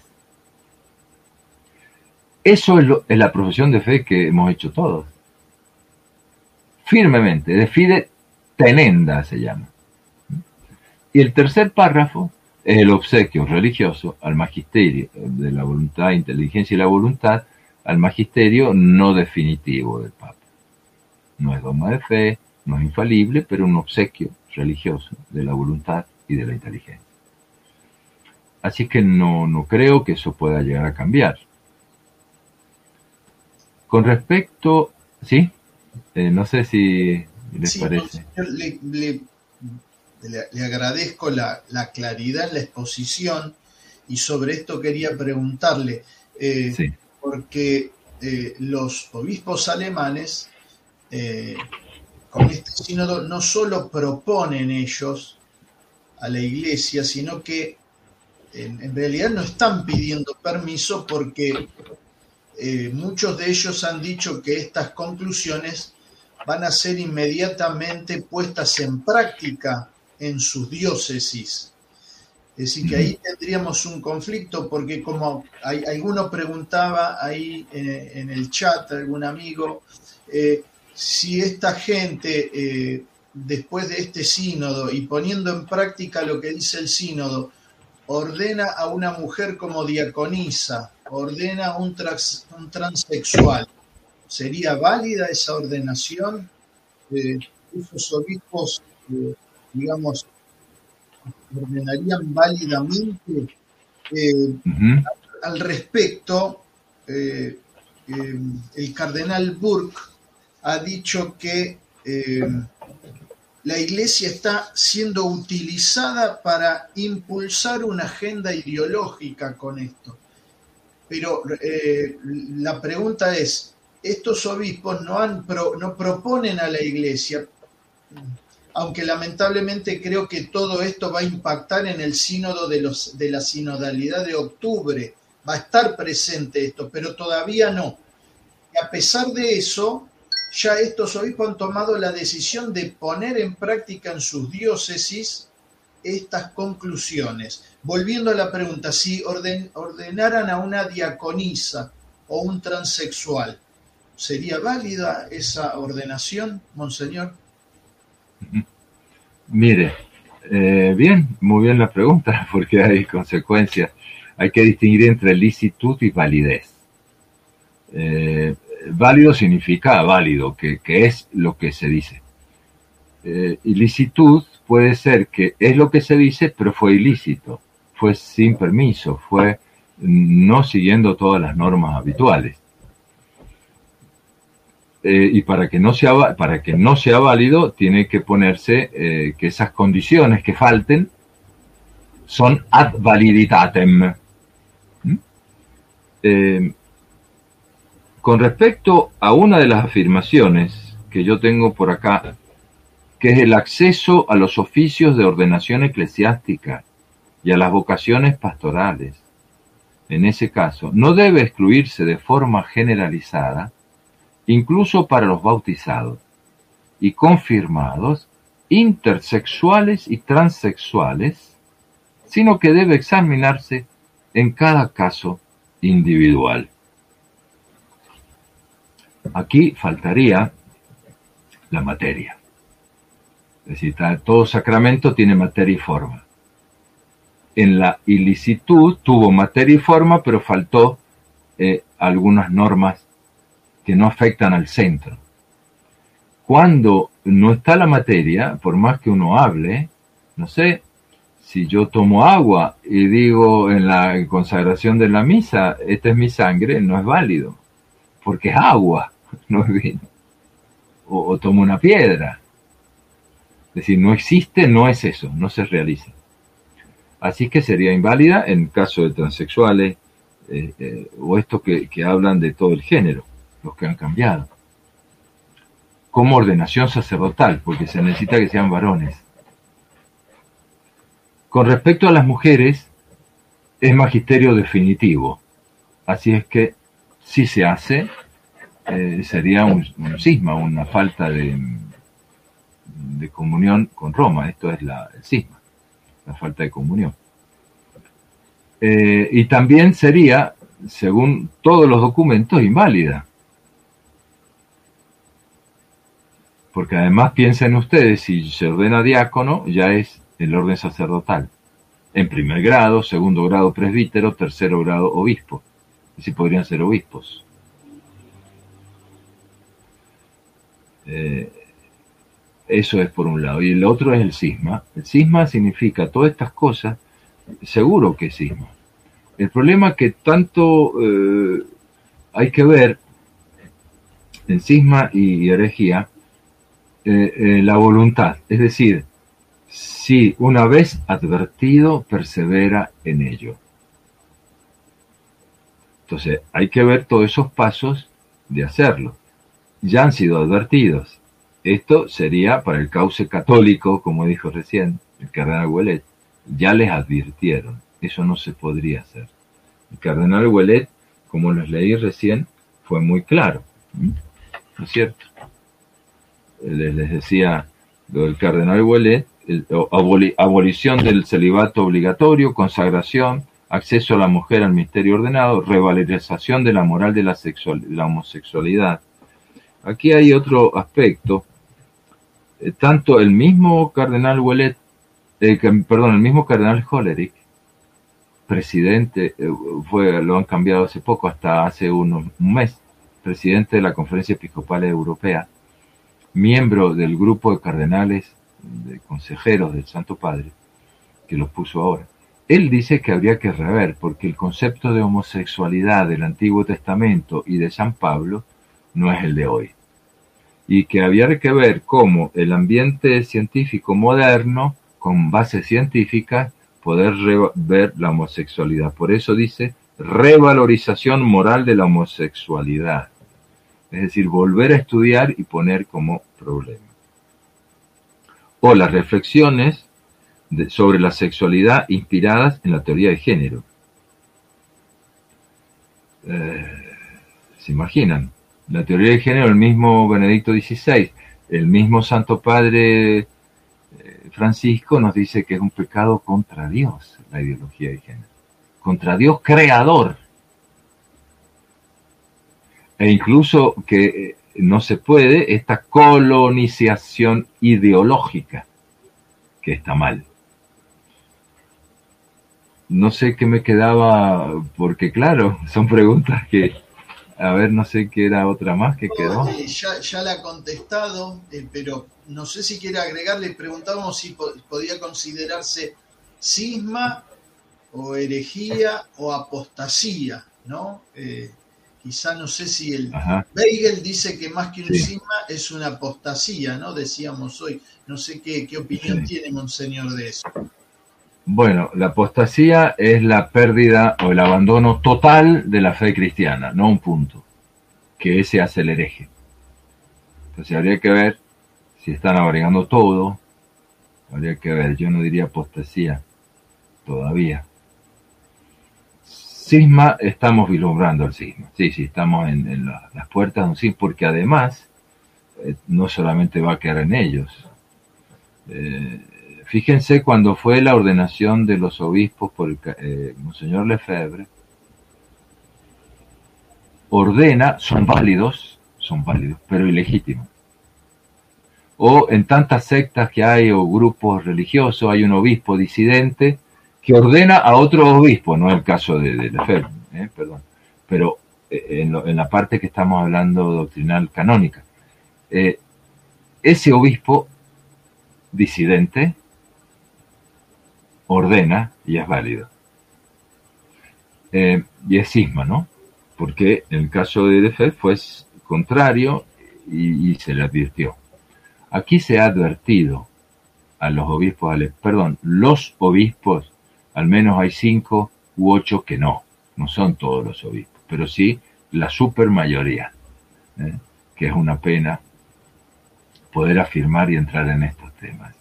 Eso es la profesión de fe que hemos hecho todos. Firmemente, de fide tenenda se llama. Y el tercer párrafo es el obsequio religioso al magisterio de la voluntad, inteligencia y la voluntad, al magisterio no definitivo del Papa. No es dogma de fe, no es infalible, pero un obsequio religioso de la voluntad y de la inteligencia. Así que no creo que eso pueda llegar a cambiar. Con respecto, ¿sí? No sé si les parece. No, le agradezco la claridad en la exposición, y sobre esto quería preguntarle, sí. Porque los obispos alemanes con este sínodo no solo proponen ellos a la iglesia, sino que en realidad no están pidiendo permiso, porque muchos de ellos han dicho que estas conclusiones van a ser inmediatamente puestas en práctica en sus diócesis. Es decir, que ahí tendríamos un conflicto, porque como alguno preguntaba ahí en el chat, algún amigo, si esta gente, después de este sínodo y poniendo en práctica lo que dice el sínodo, ordena a una mujer como diaconisa, ordena a un transexual, ¿sería válida esa ordenación? Esos obispos, digamos, ordenarían válidamente. Al respecto, el cardenal Burke ha dicho que la iglesia está siendo utilizada para impulsar una agenda ideológica con esto. Pero la pregunta es, estos obispos no proponen a la iglesia, aunque lamentablemente creo que todo esto va a impactar en el sínodo de la sinodalidad de octubre, va a estar presente esto, pero todavía no. Y a pesar de eso, ya estos obispos han tomado la decisión de poner en práctica en sus diócesis estas conclusiones. Volviendo a la pregunta, si ordenaran a una diaconisa o un transexual, ¿sería válida esa ordenación, monseñor? Mire, bien, muy bien la pregunta, porque hay consecuencias. Hay que distinguir entre licitud y validez. Válido significa válido, que es lo que se dice. Ilicitud puede ser que es lo que se dice, pero fue ilícito, fue sin permiso, fue no siguiendo todas las normas habituales. Y para que no sea válido, tiene que ponerse que esas condiciones que falten son ad validitatem. Con respecto a una de las afirmaciones que yo tengo por acá, que es el acceso a los oficios de ordenación eclesiástica y a las vocaciones pastorales, en ese caso, no debe excluirse de forma generalizada, incluso para los bautizados y confirmados, intersexuales y transexuales, sino que debe examinarse en cada caso individual. Aquí faltaría la materia. Es decir, todo sacramento tiene materia y forma. En la ilicitud tuvo materia y forma, pero faltó algunas normas que no afectan al centro. Cuando no está la materia, por más que uno hable, no sé, si yo tomo agua y digo en la consagración de la misa, esta es mi sangre, no es válido, porque es agua, no es vino. O tomo una piedra. Es decir, no existe, no es eso, no se realiza. Así que sería inválida en caso de transexuales o estos que hablan de todo el género, los que han cambiado. Como ordenación sacerdotal, porque se necesita que sean varones. Con respecto a las mujeres, es magisterio definitivo. Así es que, si se hace, sería un cisma, una falta de comunión con Roma. Esto es el cisma, la falta de comunión. Y también sería, según todos los documentos, inválida. Porque además piensen ustedes, si se ordena diácono, ya es el orden sacerdotal. En primer grado, segundo grado presbítero, tercero grado obispo. Es decir, podrían ser obispos. Eso es por un lado. Y el otro es el cisma. El cisma significa todas estas cosas, seguro que es cisma. El problema es que tanto hay que ver en cisma y herejía la voluntad. Es decir, si una vez advertido, persevera en ello. Entonces, hay que ver todos esos pasos de hacerlo. Ya han sido advertidos. Esto sería para el cauce católico, como dijo recién el cardenal Ouellet. Ya les advirtieron. Eso no se podría hacer. El cardenal Ouellet, como les leí recién, fue muy claro. ¿No es cierto? Les decía lo del cardenal Ouellet, abolición del celibato obligatorio, consagración, acceso a la mujer al ministerio ordenado, revalorización de la moral de la homosexualidad. Aquí hay otro aspecto. Tanto el mismo cardenal Ouellet, el mismo cardenal Hollerich, presidente, lo han cambiado hace poco, hasta hace un mes, presidente de la Conferencia Episcopal Europea, miembro del grupo de cardenales, de consejeros del Santo Padre, que los puso ahora. Él dice que habría que rever, porque el concepto de homosexualidad del Antiguo Testamento y de San Pablo no es el de hoy. Y que habría que ver cómo el ambiente científico moderno, con bases científicas, poder ver la homosexualidad. Por eso dice revalorización moral de la homosexualidad. Es decir, volver a estudiar y poner como problema. O las reflexiones sobre la sexualidad inspiradas en la teoría de género. ¿Se imaginan? La teoría de género, el mismo Benedicto XVI, el mismo Santo Padre Francisco nos dice que es un pecado contra Dios, la ideología de género. Contra Dios creador. E incluso que no se puede esta colonización ideológica, que está mal. No sé qué me quedaba, porque claro, son preguntas que, a ver, no sé qué era otra más que quedó. Ya la ha contestado, pero no sé si quiere agregar, le preguntábamos si podía considerarse cisma o herejía o apostasía, ¿no? Quizá no sé si el Weigel dice que más que un cisma es una apostasía, ¿no? Decíamos hoy. No sé qué opinión tiene Monseñor de eso. Bueno, la apostasía es la pérdida o el abandono total de la fe cristiana, no un punto, que ese hace el hereje. Entonces habría que ver si están agregando todo, habría que ver, yo no diría apostasía todavía. Cisma, estamos vislumbrando el cisma, sí, estamos en las puertas de un cisma, porque además no solamente va a quedar en ellos. Fíjense cuando fue la ordenación de los obispos por el Monseñor Lefebvre, ordena, son válidos, pero ilegítimos. O en tantas sectas que hay o grupos religiosos, hay un obispo disidente que ordena a otro obispo, no es el caso de Lefebvre, perdón, pero en la parte que estamos hablando doctrinal canónica. Ese obispo disidente ordena y es válido. Y es cisma, ¿no? Porque en el caso de Lefebvre fue contrario y se le advirtió. Aquí se ha advertido a los obispos, los obispos, al menos hay 5 u 8 que no son todos los obispos, pero sí la supermayoría, que es una pena poder afirmar y entrar en estos temas.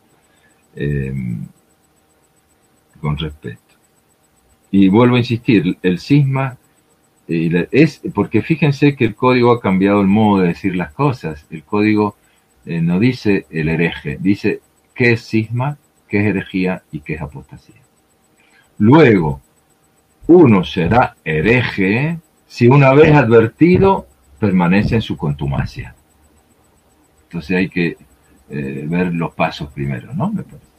Con respeto. Y vuelvo a insistir, el cisma es, porque fíjense que el código ha cambiado el modo de decir las cosas. El código no dice el hereje, dice qué es cisma, qué es herejía y qué es apostasía. Luego, uno será hereje si una vez advertido permanece en su contumacia. Entonces hay que ver los pasos primero, ¿no? Me parece.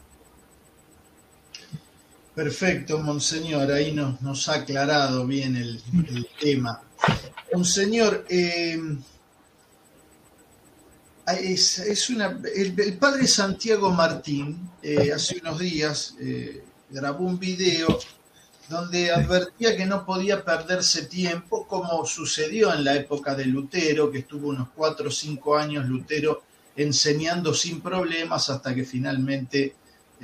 Perfecto, Monseñor, ahí nos ha aclarado bien el tema. Monseñor, el padre Santiago Martín hace unos días grabó un video donde advertía que no podía perderse tiempo, como sucedió en la época de Lutero, que estuvo unos 4 o 5 años Lutero enseñando sin problemas hasta que finalmente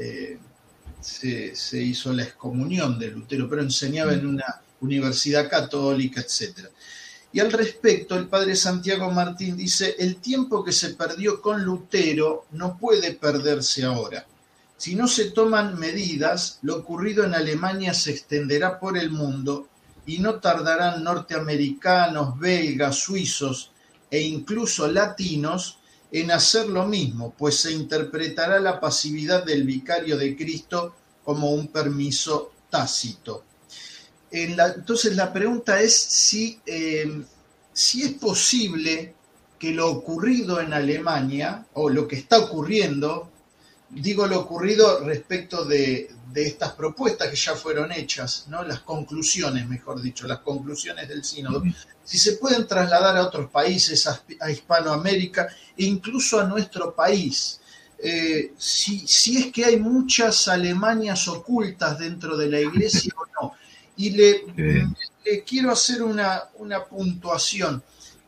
se hizo la excomunión de Lutero, pero enseñaba en una universidad católica, etc. Y al respecto, el padre Santiago Martín dice: el tiempo que se perdió con Lutero no puede perderse ahora. Si no se toman medidas, lo ocurrido en Alemania se extenderá por el mundo y no tardarán norteamericanos, belgas, suizos e incluso latinos en hacer lo mismo, pues se interpretará la pasividad del vicario de Cristo como un permiso tácito. Entonces la pregunta es si es posible que lo ocurrido en Alemania, o lo que está ocurriendo, digo lo ocurrido respecto de estas propuestas que ya fueron hechas, ¿no? Las conclusiones, mejor dicho, las conclusiones del sínodo, si se pueden trasladar a otros países, a Hispanoamérica e incluso a nuestro país. Si es que hay muchas Alemanias ocultas dentro de la Iglesia o no. Y le quiero hacer una puntuación.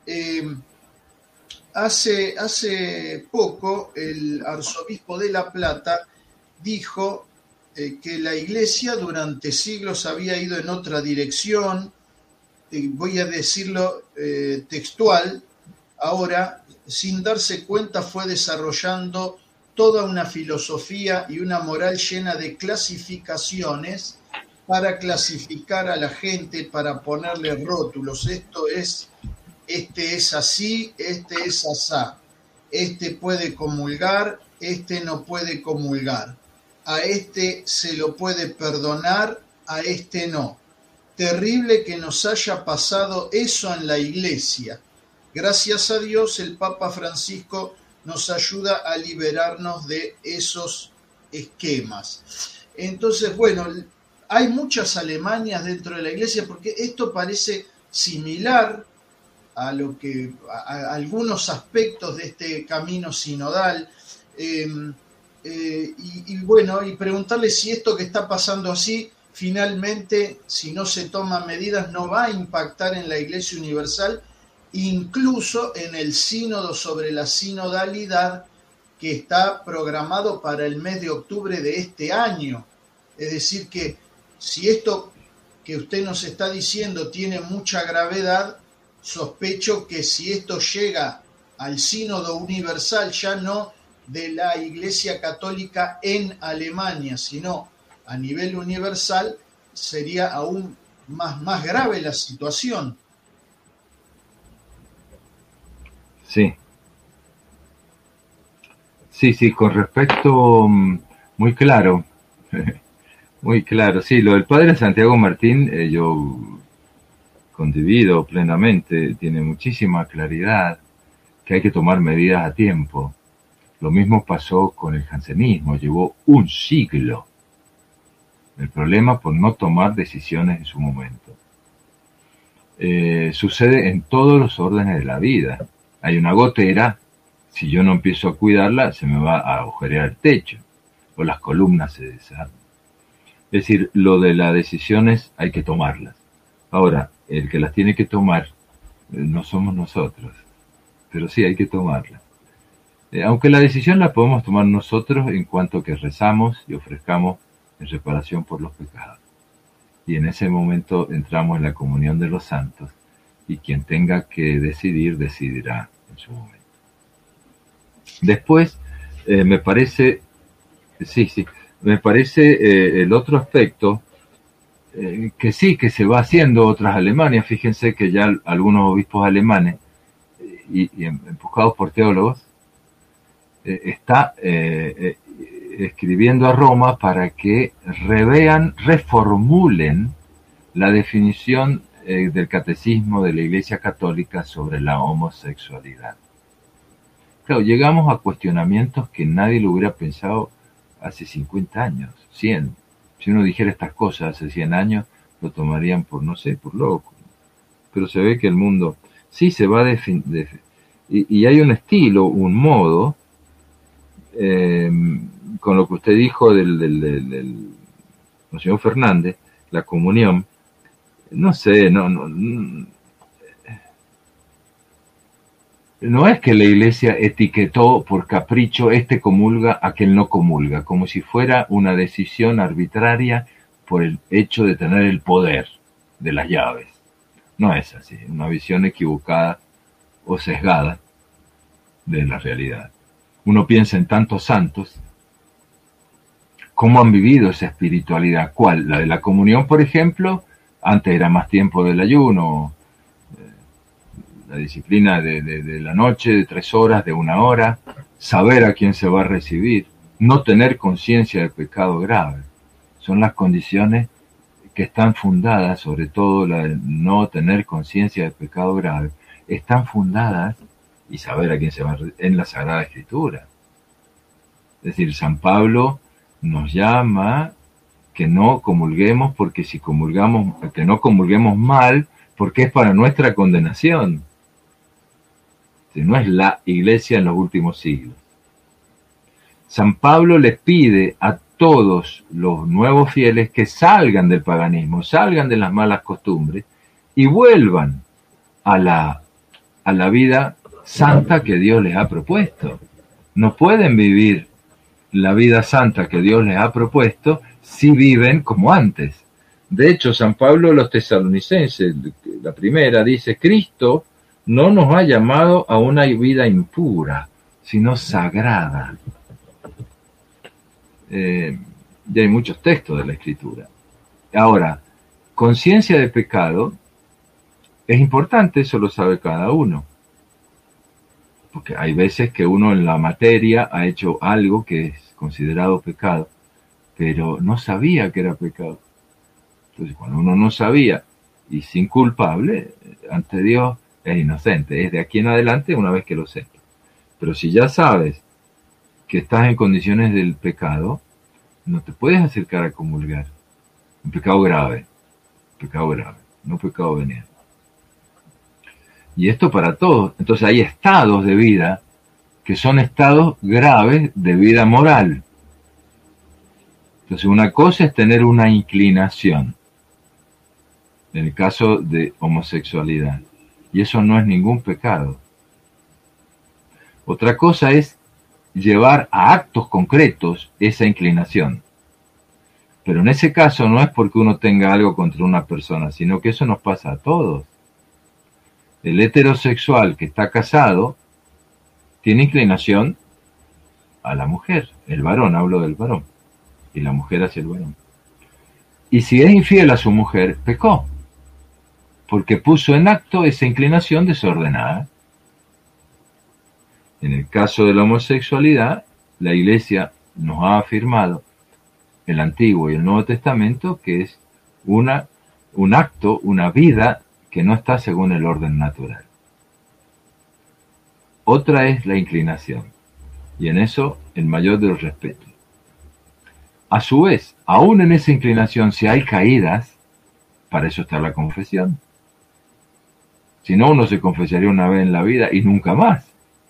Hace poco el arzobispo de La Plata dijo que la Iglesia durante siglos había ido en otra dirección, voy a decirlo textual, ahora sin darse cuenta fue desarrollando toda una filosofía y una moral llena de clasificaciones para clasificar a la gente, para ponerle rótulos. Esto es este es así, este es asá, este puede comulgar, este no puede comulgar, a este se lo puede perdonar, a este no. Terrible que nos haya pasado eso en la Iglesia. Gracias a Dios el Papa Francisco nos ayuda a liberarnos de esos esquemas. Entonces, bueno, hay muchas Alemanias dentro de la Iglesia porque esto parece similar a lo que a algunos aspectos de este camino sinodal. Y bueno, y preguntarle si esto que está pasando así, finalmente, si no se toman medidas, no va a impactar en la Iglesia Universal, incluso en el sínodo sobre la sinodalidad que está programado para el mes de octubre de este año. Es decir, que si esto que usted nos está diciendo tiene mucha gravedad, sospecho que si esto llega al sínodo universal, ya no de la Iglesia Católica en Alemania, sino a nivel universal, sería aún más grave la situación. Sí. Sí, con respecto, muy claro, muy claro. Sí, lo del padre Santiago Martín, yo condivido plenamente, tiene muchísima claridad que hay que tomar medidas a tiempo. Lo mismo pasó con el jansenismo, llevó un siglo. El problema por no tomar decisiones en su momento. Sucede en todos los órdenes de la vida. Hay una gotera, si yo no empiezo a cuidarla, se me va a agujerear el techo, o las columnas se desarman. Es decir, lo de las decisiones hay que tomarlas. Ahora, el que las tiene que tomar no somos nosotros, pero sí hay que tomarlas. Aunque la decisión la podemos tomar nosotros en cuanto que rezamos y ofrezcamos en reparación por los pecados. Y en ese momento entramos en la comunión de los santos y quien tenga que decidir, decidirá en su momento. Después, me parece el otro aspecto, que sí, que se va haciendo otras Alemanias. Fíjense que ya algunos obispos alemanes, y empujados por teólogos, está escribiendo a Roma para que reformulen la definición del catecismo de la Iglesia Católica sobre la homosexualidad. Claro, llegamos a cuestionamientos que nadie lo hubiera pensado hace 50 años, 100. Si uno dijera estas cosas hace 100 años, lo tomarían por, no sé, por loco. Pero se ve que el mundo sí se va y hay un estilo, un modo, con lo que usted dijo del señor Fernández, la comunión, no sé, no es que la Iglesia etiquetó por capricho, este comulga, aquel no comulga, como si fuera una decisión arbitraria por el hecho de tener el poder de las llaves. No es así, una visión equivocada o sesgada de la realidad. Uno piensa en tantos santos, cómo han vivido esa espiritualidad. ¿Cuál? La de la comunión, por ejemplo. Antes era más tiempo del ayuno, la disciplina de la noche, de 3 horas, de 1 hora, saber a quién se va a recibir, no tener conciencia de pecado grave. Son las condiciones que están fundadas, sobre todo la de no tener conciencia de pecado grave, están fundadas, y saber a quién se va a recibir, en la Sagrada Escritura. Es decir, San Pablo nos llama que no comulguemos, porque si comulgamos, que no comulguemos mal, porque es para nuestra condenación. Si no es la Iglesia en los últimos siglos. San Pablo les pide a todos los nuevos fieles que salgan del paganismo, salgan de las malas costumbres y vuelvan a la vida santa que Dios les ha propuesto. No pueden vivir la vida santa que Dios les ha propuesto si viven como antes. De hecho, San Pablo a los tesalonicenses, la primera, dice: Cristo no nos ha llamado a una vida impura, sino sagrada. Ya hay muchos textos de la Escritura. Ahora, conciencia de pecado Es importante, eso lo sabe cada uno. Porque hay veces que uno en la materia ha hecho algo que es considerado pecado, pero no sabía que era pecado. Entonces, cuando uno no sabía y sin culpable, ante Dios es inocente. Es de aquí en adelante una vez que lo sepa. Pero si ya sabes que estás en condiciones del pecado, no te puedes acercar a comulgar. Un pecado grave, no pecado venial. Y esto para todos. Entonces hay estados de vida que son estados graves de vida moral. Entonces una cosa es tener una inclinación, en el caso de homosexualidad, y eso no es ningún pecado. Otra cosa es llevar a actos concretos esa inclinación. Pero en ese caso no es porque uno tenga algo contra una persona, sino que eso nos pasa a todos. El heterosexual que está casado tiene inclinación a la mujer, el varón, hablo del varón, y la mujer hacia el varón. Y si es infiel a su mujer, pecó, porque puso en acto esa inclinación desordenada. En el caso de la homosexualidad, la Iglesia nos ha afirmado, el Antiguo y el Nuevo Testamento, que es un acto, una vida que no está según el orden natural. Otra es la inclinación, y en eso el mayor de los respetos. A su vez, aún en esa inclinación, si hay caídas, para eso está la confesión. Si no, uno se confesaría una vez en la vida y nunca más.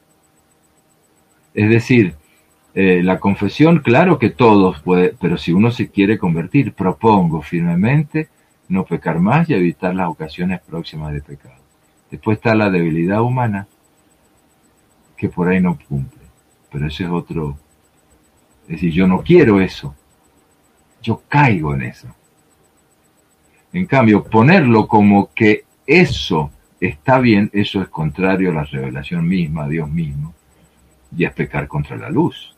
Es decir, la confesión, claro que todos pueden, pero si uno se quiere convertir, propongo firmemente no pecar más y evitar las ocasiones próximas de pecado. Después está la debilidad humana, que por ahí no cumple, pero ese es otro. Es decir, yo no quiero eso, yo caigo en eso. En cambio, ponerlo como que eso está bien, eso es contrario a la revelación misma, a Dios mismo, y es pecar contra la luz.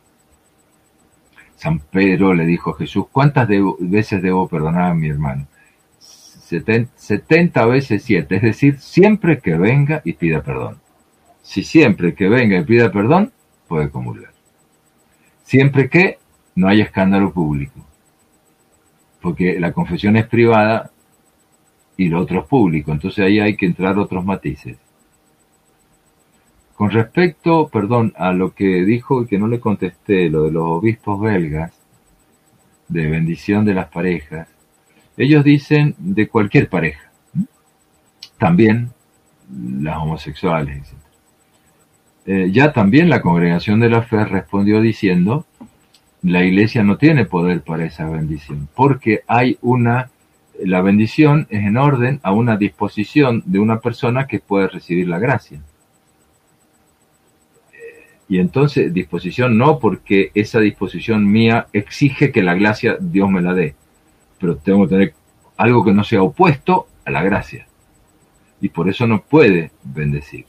San Pedro le dijo a Jesús, ¿cuántas veces debo perdonar a mi hermano? 70 veces 7, es decir, siempre que venga y pida perdón. Si siempre que venga y pida perdón, puede comulgar. Siempre que no haya escándalo público, porque la confesión es privada y lo otro es público, entonces ahí hay que entrar otros matices. Con respecto, a lo que dijo y que no le contesté, lo de los obispos belgas, de bendición de las parejas, ellos dicen de cualquier pareja, también las homosexuales, etc. Ya también la Congregación de la Fe respondió diciendo, la Iglesia no tiene poder para esa bendición, porque hay la bendición es en orden a una disposición de una persona que puede recibir la gracia. Y entonces, disposición no porque esa disposición mía exige que la gracia Dios me la dé, pero tengo que tener algo que no sea opuesto a la gracia. Y por eso no puede bendecir.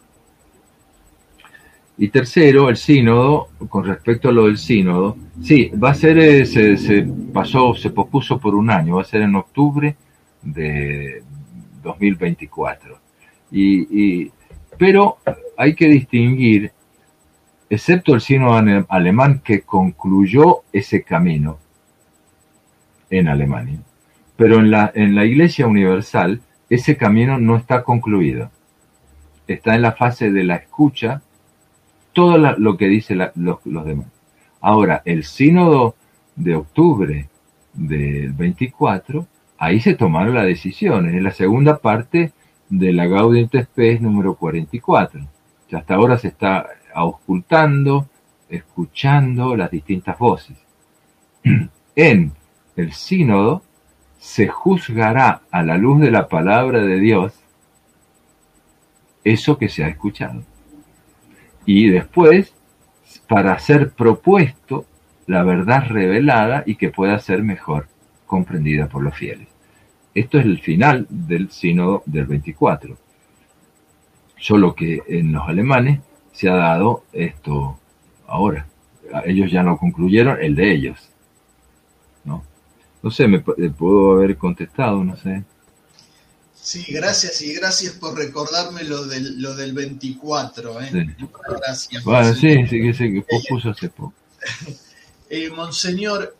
Y tercero, el sínodo, con respecto a lo del sínodo, sí, va a ser, se pospuso por un año, va a ser en octubre de 2024. Pero hay que distinguir, excepto el sínodo alemán que concluyó ese camino en Alemania, pero en la Iglesia Universal ese camino no está concluido. Está en la fase de la escucha, todo lo que dicen los demás. Ahora, el sínodo de octubre del 24, ahí se tomaron las decisiones, es la segunda parte de la Gaudium et Spes número 44. Ya hasta ahora se está auscultando, escuchando las distintas voces. En el sínodo se juzgará a la luz de la palabra de Dios eso que se ha escuchado. Y después, para ser propuesto la verdad revelada y que pueda ser mejor comprendida por los fieles. Esto es el final del sínodo del 24. Solo que en los alemanes se ha dado esto ahora. Ellos ya no concluyeron el de ellos. No sé, me puedo haber contestado, no sé. Sí, gracias y gracias por recordarme lo del 24. Sí. Gracias, Bueno, Monseñor. sí, que puso hace poco. Monseñor,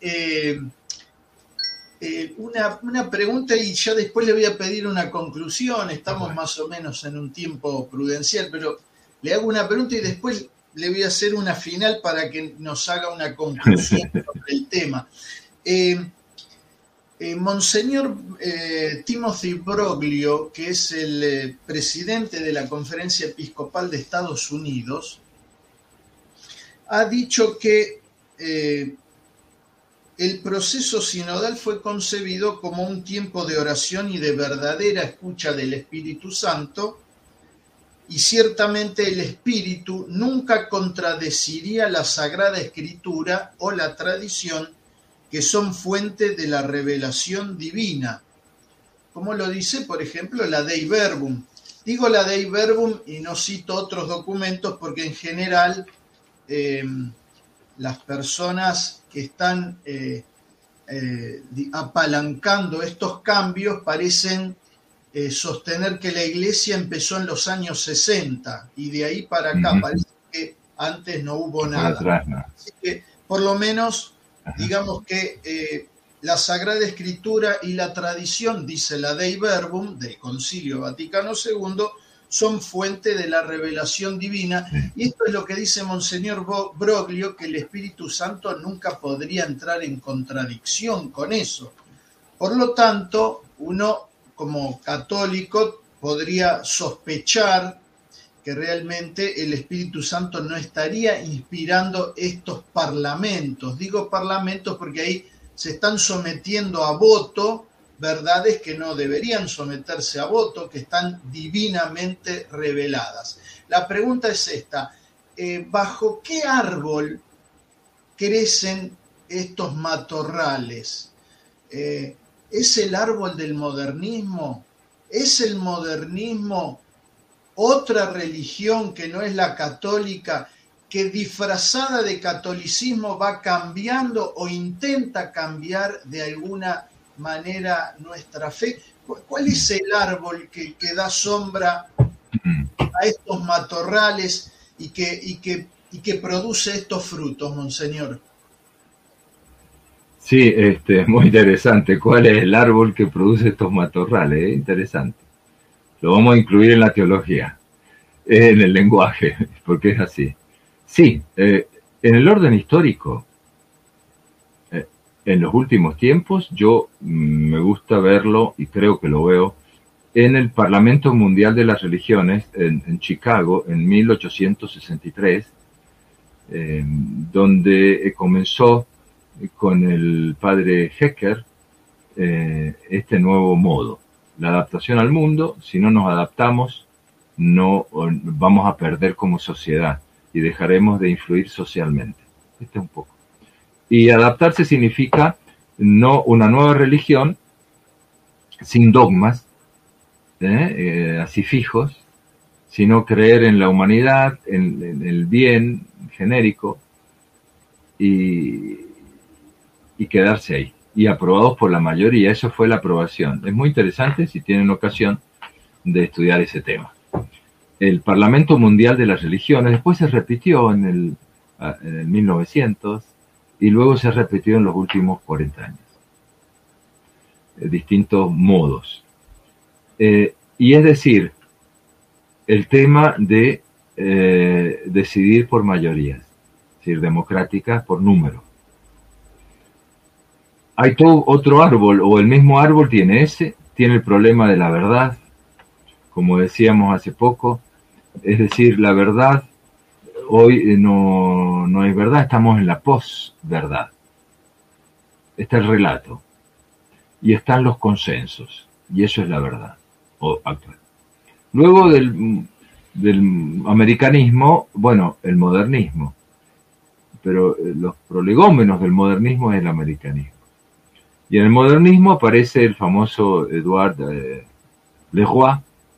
una pregunta y ya después le voy a pedir una conclusión. Estamos más o menos en un tiempo prudencial, pero le hago una pregunta y después le voy a hacer una final para que nos haga una conclusión sobre el tema. Monseñor Timothy Broglio, que es el presidente de la Conferencia Episcopal de Estados Unidos, ha dicho que el proceso sinodal fue concebido como un tiempo de oración y de verdadera escucha del Espíritu Santo, y ciertamente el Espíritu nunca contradeciría la Sagrada Escritura o la tradición, que son fuente de la revelación divina. Como lo dice, por ejemplo, la Dei Verbum. Digo la Dei Verbum y no cito otros documentos porque en general las personas que están apalancando estos cambios parecen sostener que la Iglesia empezó en los años 60 y de ahí para acá parece que antes no hubo nada. Atrás, no. Así que por lo menos digamos que la Sagrada Escritura y la tradición, dice la Dei Verbum del Concilio Vaticano II, son fuente de la revelación divina. Y esto es lo que dice Monseñor Broglio, que el Espíritu Santo nunca podría entrar en contradicción con eso. Por lo tanto, uno como católico podría sospechar que realmente el Espíritu Santo no estaría inspirando estos parlamentos. Digo parlamentos porque ahí se están sometiendo a voto verdades que no deberían someterse a voto, que están divinamente reveladas. La pregunta es esta: ¿bajo qué árbol crecen estos matorrales? ¿Es el árbol del modernismo? ¿Es el modernismo otra religión que no es la católica, que disfrazada de catolicismo va cambiando o intenta cambiar de alguna manera nuestra fe? ¿Cuál es el árbol que da sombra a estos matorrales y que produce estos frutos, Monseñor? Sí, muy interesante. ¿Cuál es el árbol que produce estos matorrales? Interesante. Lo vamos a incluir en la teología, en el lenguaje, porque es así. Sí, en el orden histórico, en los últimos tiempos, yo me gusta verlo, y creo que lo veo, en el Parlamento Mundial de las Religiones, en Chicago, en 1863, donde comenzó con el padre Hecker este nuevo modo. La adaptación al mundo. Si no nos adaptamos, no vamos a perder como sociedad y dejaremos de influir socialmente. Un poco. Y adaptarse significa no una nueva religión sin dogmas, así fijos, sino creer en la humanidad, en el bien genérico y quedarse ahí. Y aprobados por la mayoría. Eso fue la aprobación. Es muy interesante si tienen ocasión de estudiar ese tema. El Parlamento Mundial de las Religiones después se repitió en el 1900 y luego se repitió en los últimos 40 años. Distintos modos. Y es decir, el tema de decidir por mayorías, es decir, democráticas por número. Hay todo otro árbol, o el mismo árbol tiene el problema de la verdad, como decíamos hace poco, es decir, la verdad, hoy no hay verdad, estamos en la posverdad. Está el relato, y están los consensos, y eso es la verdad actual. Luego del americanismo, bueno, el modernismo, pero los prolegómenos del modernismo es el americanismo. Y en el modernismo aparece el famoso Edouard Leroy,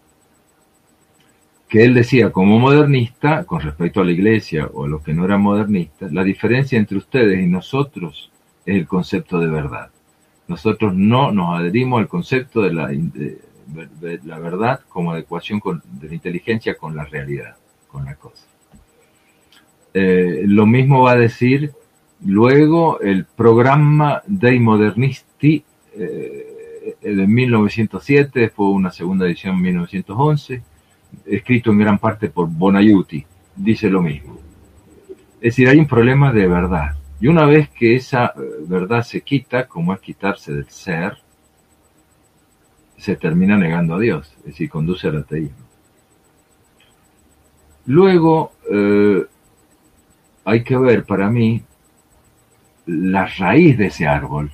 que él decía como modernista, con respecto a la Iglesia o a los que no eran modernistas, la diferencia entre ustedes y nosotros es el concepto de verdad. Nosotros no nos adherimos al concepto de la verdad como adecuación de la inteligencia con la realidad, con la cosa. Lo mismo va a decir luego el Programma dei Modernisti de 1907, fue una segunda edición en 1911, escrito en gran parte por Bonaiuti, dice lo mismo. Es decir, hay un problema de verdad. Y una vez que esa verdad se quita, como es quitarse del ser, se termina negando a Dios, es decir, conduce al ateísmo. Luego, hay que ver para mí la raíz de ese árbol,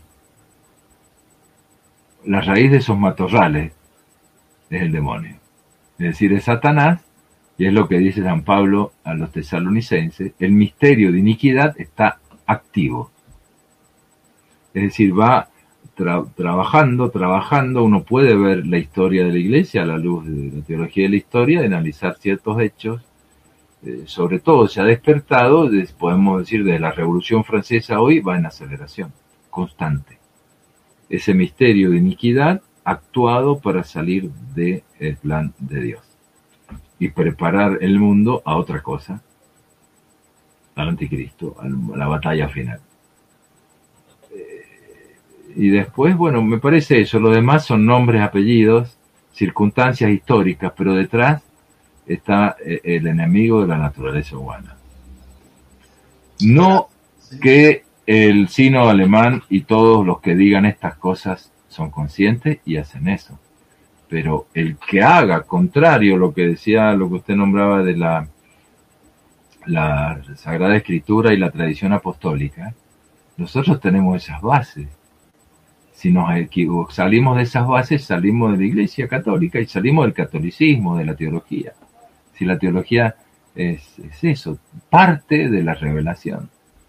la raíz de esos matorrales es el demonio, es decir, es Satanás, y es lo que dice San Pablo a los tesalonicenses, el misterio de iniquidad está activo, es decir, va trabajando, uno puede ver la historia de la Iglesia a la luz de la teología de la historia, de analizar ciertos hechos, sobre todo se ha despertado, podemos decir, desde la Revolución Francesa hoy va en aceleración constante. Ese misterio de iniquidad actuado para salir del plan de Dios y preparar el mundo a otra cosa, al anticristo, a la batalla final. Y después, bueno, me parece eso, lo demás son nombres, apellidos, circunstancias históricas, pero detrás está el enemigo de la naturaleza humana. No que el sínodo alemán y todos los que digan estas cosas son conscientes y hacen eso, pero el que haga contrario lo que decía, lo que usted nombraba de la Sagrada Escritura y la tradición apostólica, nosotros tenemos esas bases. Si nos salimos de esas bases, salimos de la Iglesia Católica y salimos del catolicismo, de la teología. Si la teología es eso, parte de la revelación.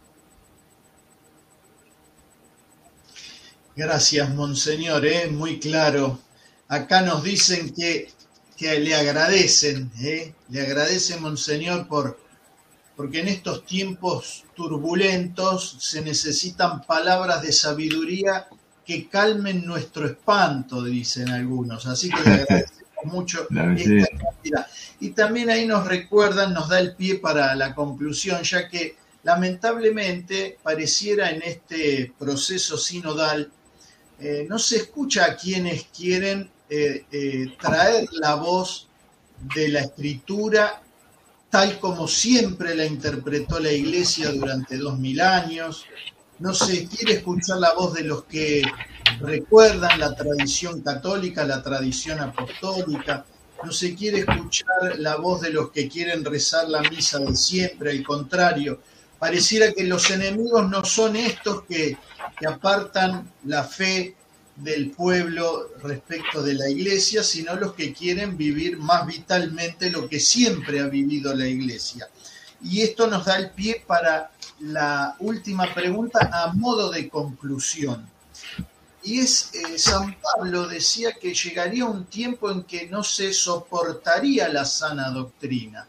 Gracias, Monseñor, muy claro. Acá nos dicen que le agradecen, Monseñor, porque en estos tiempos turbulentos se necesitan palabras de sabiduría que calmen nuestro espanto, dicen algunos. Así que le agradecemos mucho esta cantidad. Y también ahí nos recuerdan, nos da el pie para la conclusión, ya que lamentablemente pareciera en este proceso sinodal no se escucha a quienes quieren traer la voz de la Escritura tal como siempre la interpretó la Iglesia durante 2000 años. No se quiere escuchar la voz de los que recuerdan la tradición católica, la tradición apostólica. No se quiere escuchar la voz de los que quieren rezar la misa de siempre, al contrario. Pareciera que los enemigos no son estos que apartan la fe del pueblo respecto de la Iglesia, sino los que quieren vivir más vitalmente lo que siempre ha vivido la Iglesia. Y esto nos da el pie para la última pregunta a modo de conclusión. Y es, San Pablo decía que llegaría un tiempo en que no se soportaría la sana doctrina.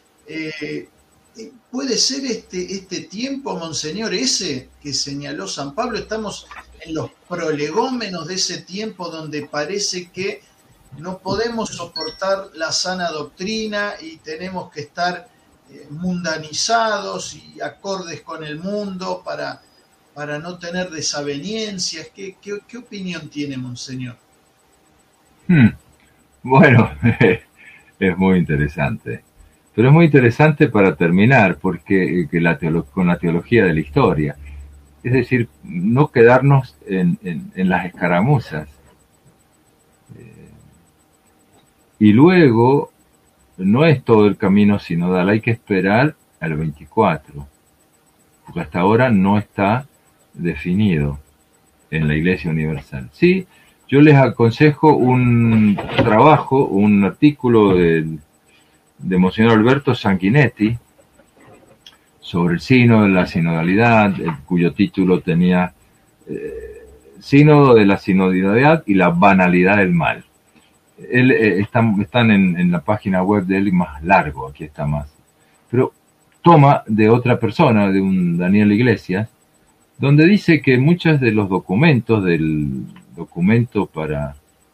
¿Puede ser este tiempo, Monseñor, ese que señaló San Pablo? Estamos en los prolegómenos de ese tiempo donde parece que no podemos soportar la sana doctrina y tenemos que estar mundanizados y acordes con el mundo para no tener desavenencias. ¿Qué opinión tiene, Monseñor? Bueno, es muy interesante. Pero es muy interesante para terminar, porque con la teología de la historia. Es decir, no quedarnos en las escaramuzas. Y luego, no es todo el camino sinodal, hay que esperar al 24, porque hasta ahora no está definido en la Iglesia Universal. Sí, yo les aconsejo un trabajo, un artículo de Monseñor Alberto Sanguinetti sobre el sínodo de la sinodalidad, cuyo título tenía Sínodo de la sinodalidad y la banalidad del mal. Están en la página web de él, más largo, aquí está más. Pero toma de otra persona, de un Daniel Iglesias, donde dice que muchos de los documentos del documento para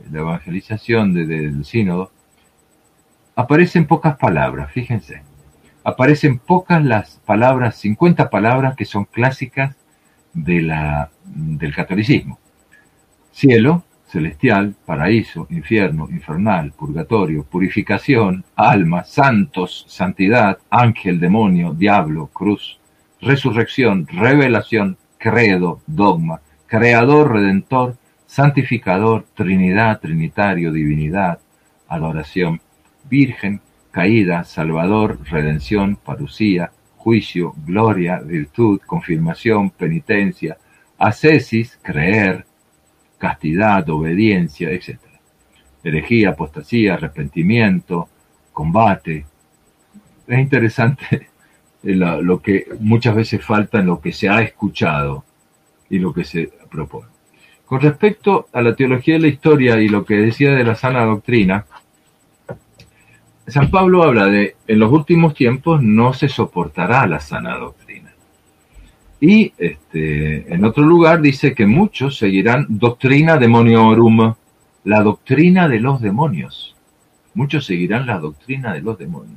la evangelización del sínodo, aparecen pocas palabras, fíjense. Aparecen pocas las palabras, 50 palabras que son clásicas del catolicismo. Cielo, celestial, paraíso, infierno, infernal, purgatorio, purificación, alma, santos, santidad, ángel, demonio, diablo, cruz, resurrección, revelación, credo, dogma, creador, redentor, santificador, trinidad, trinitario, divinidad, adoración, virgen, caída, salvador, redención, parucía, juicio, gloria, virtud, confirmación, penitencia, ascesis, creer, castidad, obediencia, etc. Herejía, apostasía, arrepentimiento, combate. Es interesante lo que muchas veces falta en lo que se ha escuchado y lo que se propone. Con respecto a la teología de la historia y lo que decía de la sana doctrina, San Pablo habla de, en los últimos tiempos no se soportará la sana doctrina. Y en otro lugar dice que muchos seguirán doctrina demoniorum, la doctrina de los demonios. Muchos seguirán la doctrina de los demonios.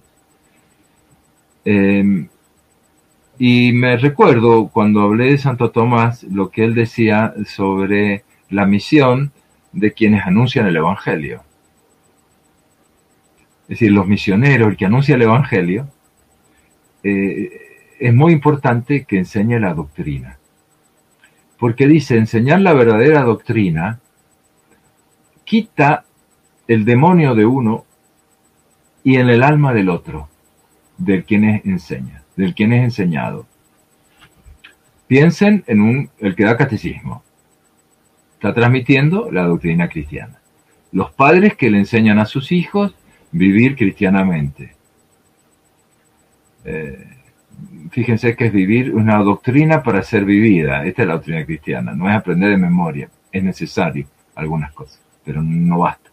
Y me recuerdo cuando hablé de Santo Tomás lo que él decía sobre la misión de quienes anuncian el Evangelio. Es decir, los misioneros, el que anuncia el Evangelio, es muy importante que enseñe la doctrina. Porque dice, enseñar la verdadera doctrina quita el demonio de uno y en el alma del otro, del quien enseña, del quien es enseñado. Piensen en el que da catecismo. Está transmitiendo la doctrina cristiana. Los padres que le enseñan a sus hijos vivir cristianamente. Fíjense que es vivir una doctrina para ser vivida. Esta es la doctrina cristiana. No es aprender de memoria. Es necesario algunas cosas, pero no basta.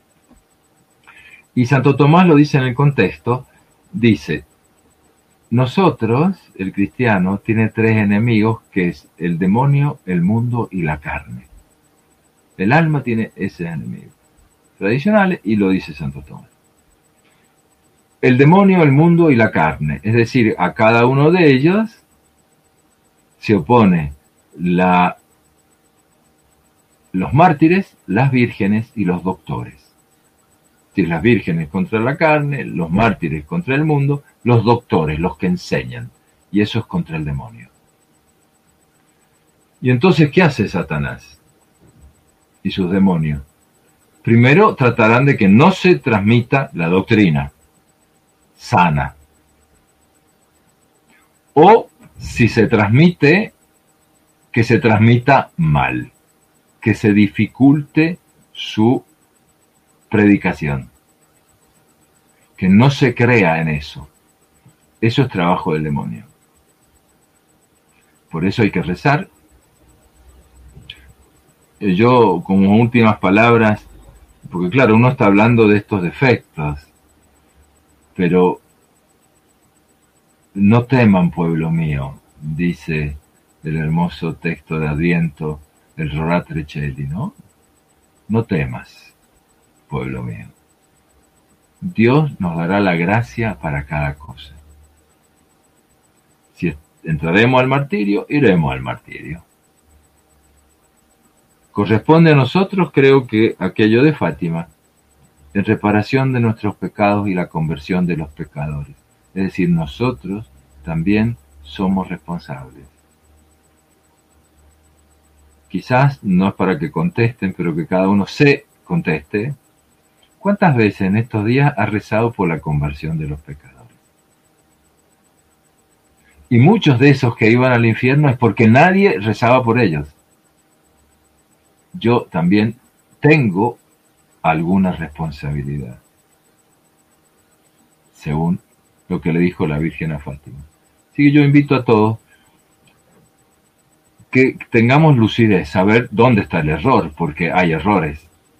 Y Santo Tomás lo dice en el contexto. Dice, nosotros, el cristiano, tiene tres enemigos, que es el demonio, el mundo y la carne. El alma tiene ese enemigo tradicionales y lo dice Santo Tomás. El demonio, el mundo y la carne, es decir, a cada uno de ellos se opone los mártires, las vírgenes y los doctores. Es decir, las vírgenes contra la carne, los mártires contra el mundo, los doctores, los que enseñan, y eso es contra el demonio. Y entonces, ¿qué hace Satanás y sus demonios? Primero tratarán de que no se transmita la doctrina sana. O, si se transmite, que se transmita mal, que se dificulte su predicación, que no se crea en eso. Eso es trabajo del demonio. Por eso hay que rezar. Yo, como últimas palabras, porque claro, uno está hablando de estos defectos, pero no teman, pueblo mío, dice el hermoso texto de Adviento, el Roratre Caeli, ¿no? No temas, pueblo mío. Dios nos dará la gracia para cada cosa. Si entraremos al martirio, iremos al martirio. Corresponde a nosotros, creo que aquello de Fátima, en reparación de nuestros pecados y la conversión de los pecadores. Es decir, nosotros también somos responsables. Quizás no es para que contesten, pero que cada uno se conteste. ¿Cuántas veces en estos días ha rezado por la conversión de los pecadores? Y muchos de esos que iban al infierno es porque nadie rezaba por ellos. Yo también tengo alguna responsabilidad, según lo que le dijo la Virgen a Fátima. Así que yo invito a todos que tengamos lucidez, saber dónde está el error, porque hay errores.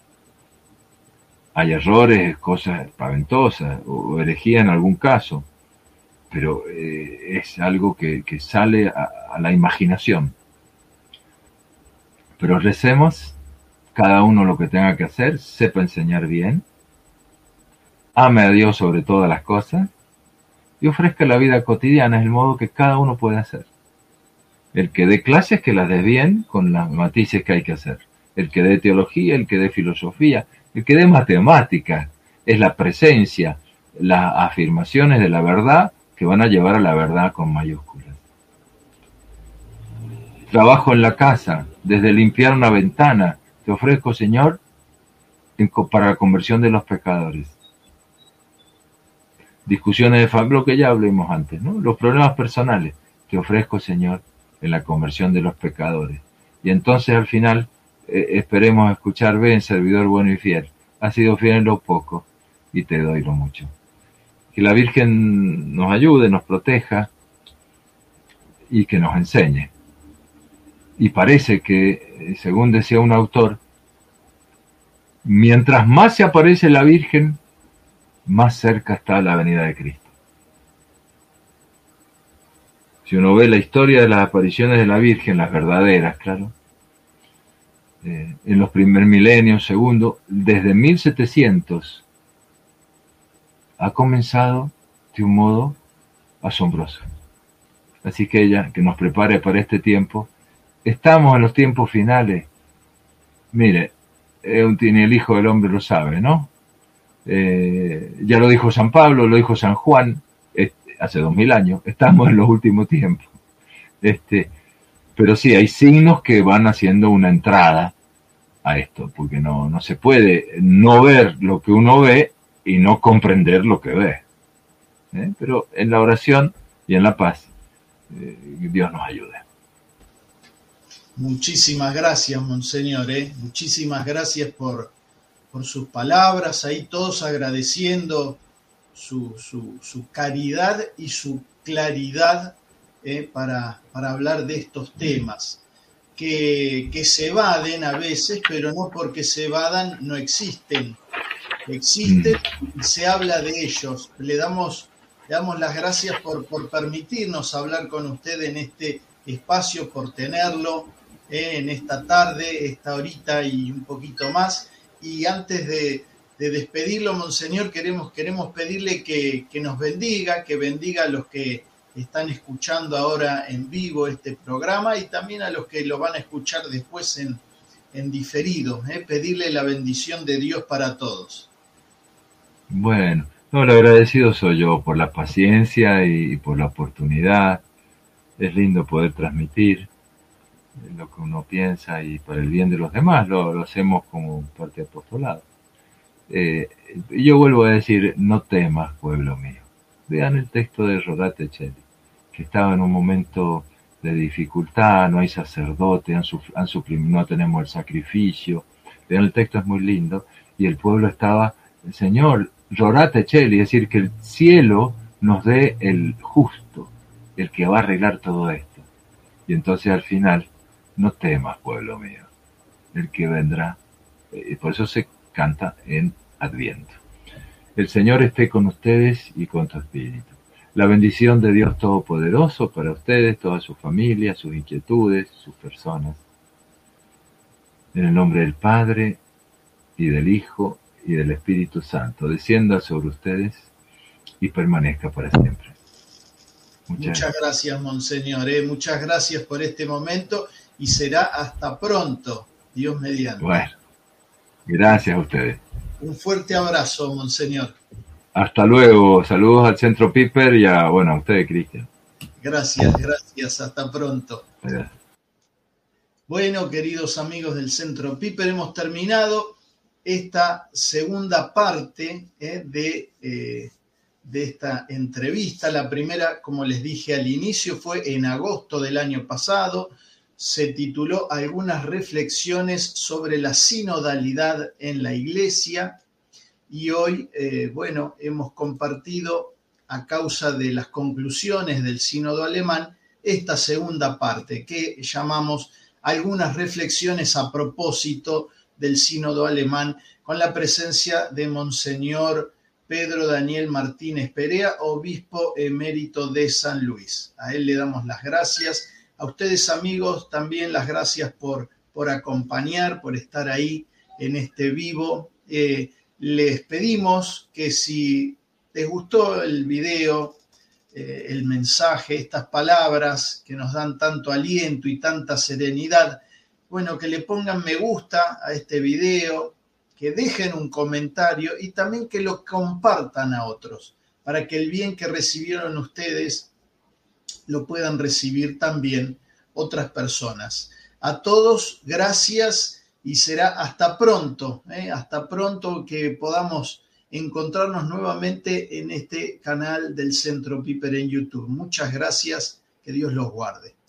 Hay errores, cosas espaventosas, o herejía en algún caso, pero es algo que sale a la imaginación. Pero recemos cada uno lo que tenga que hacer, sepa enseñar bien, ame a Dios sobre todas las cosas y ofrezca la vida cotidiana, es el modo que cada uno puede hacer. El que dé clases, que las dé bien con las matices que hay que hacer. El que dé teología, el que dé filosofía, el que dé matemáticas, es la presencia, las afirmaciones de la verdad que van a llevar a la verdad con mayúsculas. Trabajo en la casa, desde limpiar una ventana, te ofrezco, Señor, para la conversión de los pecadores. Discusiones de familia, lo que ya hablamos antes, ¿no? Los problemas personales, te ofrezco, Señor, en la conversión de los pecadores. Y entonces al final esperemos escuchar, ven, servidor bueno y fiel, has sido fiel en lo poco y te doy lo mucho. Que la Virgen nos ayude, nos proteja y que nos enseñe. Y parece que, según decía un autor, mientras más se aparece la Virgen, más cerca está la venida de Cristo. Si uno ve la historia de las apariciones de la Virgen, las verdaderas, claro, en los primer milenios, segundo, desde 1700, ha comenzado de un modo asombroso. Así que ella, que nos prepare para este tiempo. Estamos en los tiempos finales. Mire, ni el Hijo del Hombre lo sabe, ¿no? Ya lo dijo San Pablo, lo dijo San Juan, hace 2000 años. Estamos en los últimos tiempos. Pero sí, hay signos que van haciendo una entrada a esto, porque no se puede no ver lo que uno ve y no comprender lo que ve. Pero en la oración y en la paz, Dios nos ayude. Muchísimas gracias, Monseñor. Muchísimas gracias por sus palabras. Ahí todos agradeciendo su caridad y su claridad para hablar de estos temas que se evaden a veces, pero no porque se evadan no existen. Existen y se habla de ellos. Le damos las gracias por permitirnos hablar con usted en este espacio, por tenerlo en esta tarde, esta horita y un poquito más. Y antes de despedirlo, Monseñor, queremos pedirle que nos bendiga, que bendiga a los que están escuchando ahora en vivo este programa y también a los que lo van a escuchar después en diferido. Pedirle la bendición de Dios para todos. Bueno, el agradecido soy yo por la paciencia y por la oportunidad. Es lindo poder transmitir lo que uno piensa y para el bien de los demás, lo hacemos como parte de apostolado. Yo vuelvo a decir, no temas, pueblo mío. Vean el texto de Rorate Celli, que estaba en un momento de dificultad, no hay sacerdote, no tenemos el sacrificio. Vean, el texto es muy lindo, y el pueblo estaba, Señor, Rorate Celli, es decir, que el cielo nos dé el justo, el que va a arreglar todo esto. Y entonces al final, no temas, pueblo mío, el que vendrá. Por eso se canta en Adviento. El Señor esté con ustedes y con tu espíritu. La bendición de Dios Todopoderoso para ustedes, toda su familia, sus inquietudes, sus personas. En el nombre del Padre, y del Hijo, y del Espíritu Santo, descienda sobre ustedes y permanezca para siempre. Muchas gracias, Monseñor. Muchas gracias por este momento y será hasta pronto, Dios mediante. Bueno, gracias a ustedes. Un fuerte abrazo, Monseñor. Hasta luego. Saludos al Centro Piper y a usted, Cristian. Gracias. Hasta pronto. Gracias. Bueno, queridos amigos del Centro Piper, hemos terminado esta segunda parte de esta entrevista. La primera, como les dije al inicio, fue en agosto del año pasado. Se tituló Algunas reflexiones sobre la sinodalidad en la Iglesia. Y hoy, hemos compartido, a causa de las conclusiones del sínodo alemán, esta segunda parte que llamamos Algunas reflexiones a propósito del sínodo alemán, con la presencia de Monseñor Pedro Daniel Martínez Perea, obispo emérito de San Luis. A él le damos las gracias. A ustedes, amigos, también las gracias por por acompañar, por estar ahí en este vivo. Les pedimos que si les gustó el video, el mensaje, estas palabras que nos dan tanto aliento y tanta serenidad, bueno, que le pongan me gusta a este video, que dejen un comentario y también que lo compartan a otros, para que el bien que recibieron ustedes lo puedan recibir también otras personas. A todos, gracias y será hasta pronto, hasta pronto que podamos encontrarnos nuevamente en este canal del Centro Piper en YouTube. Muchas gracias, que Dios los guarde.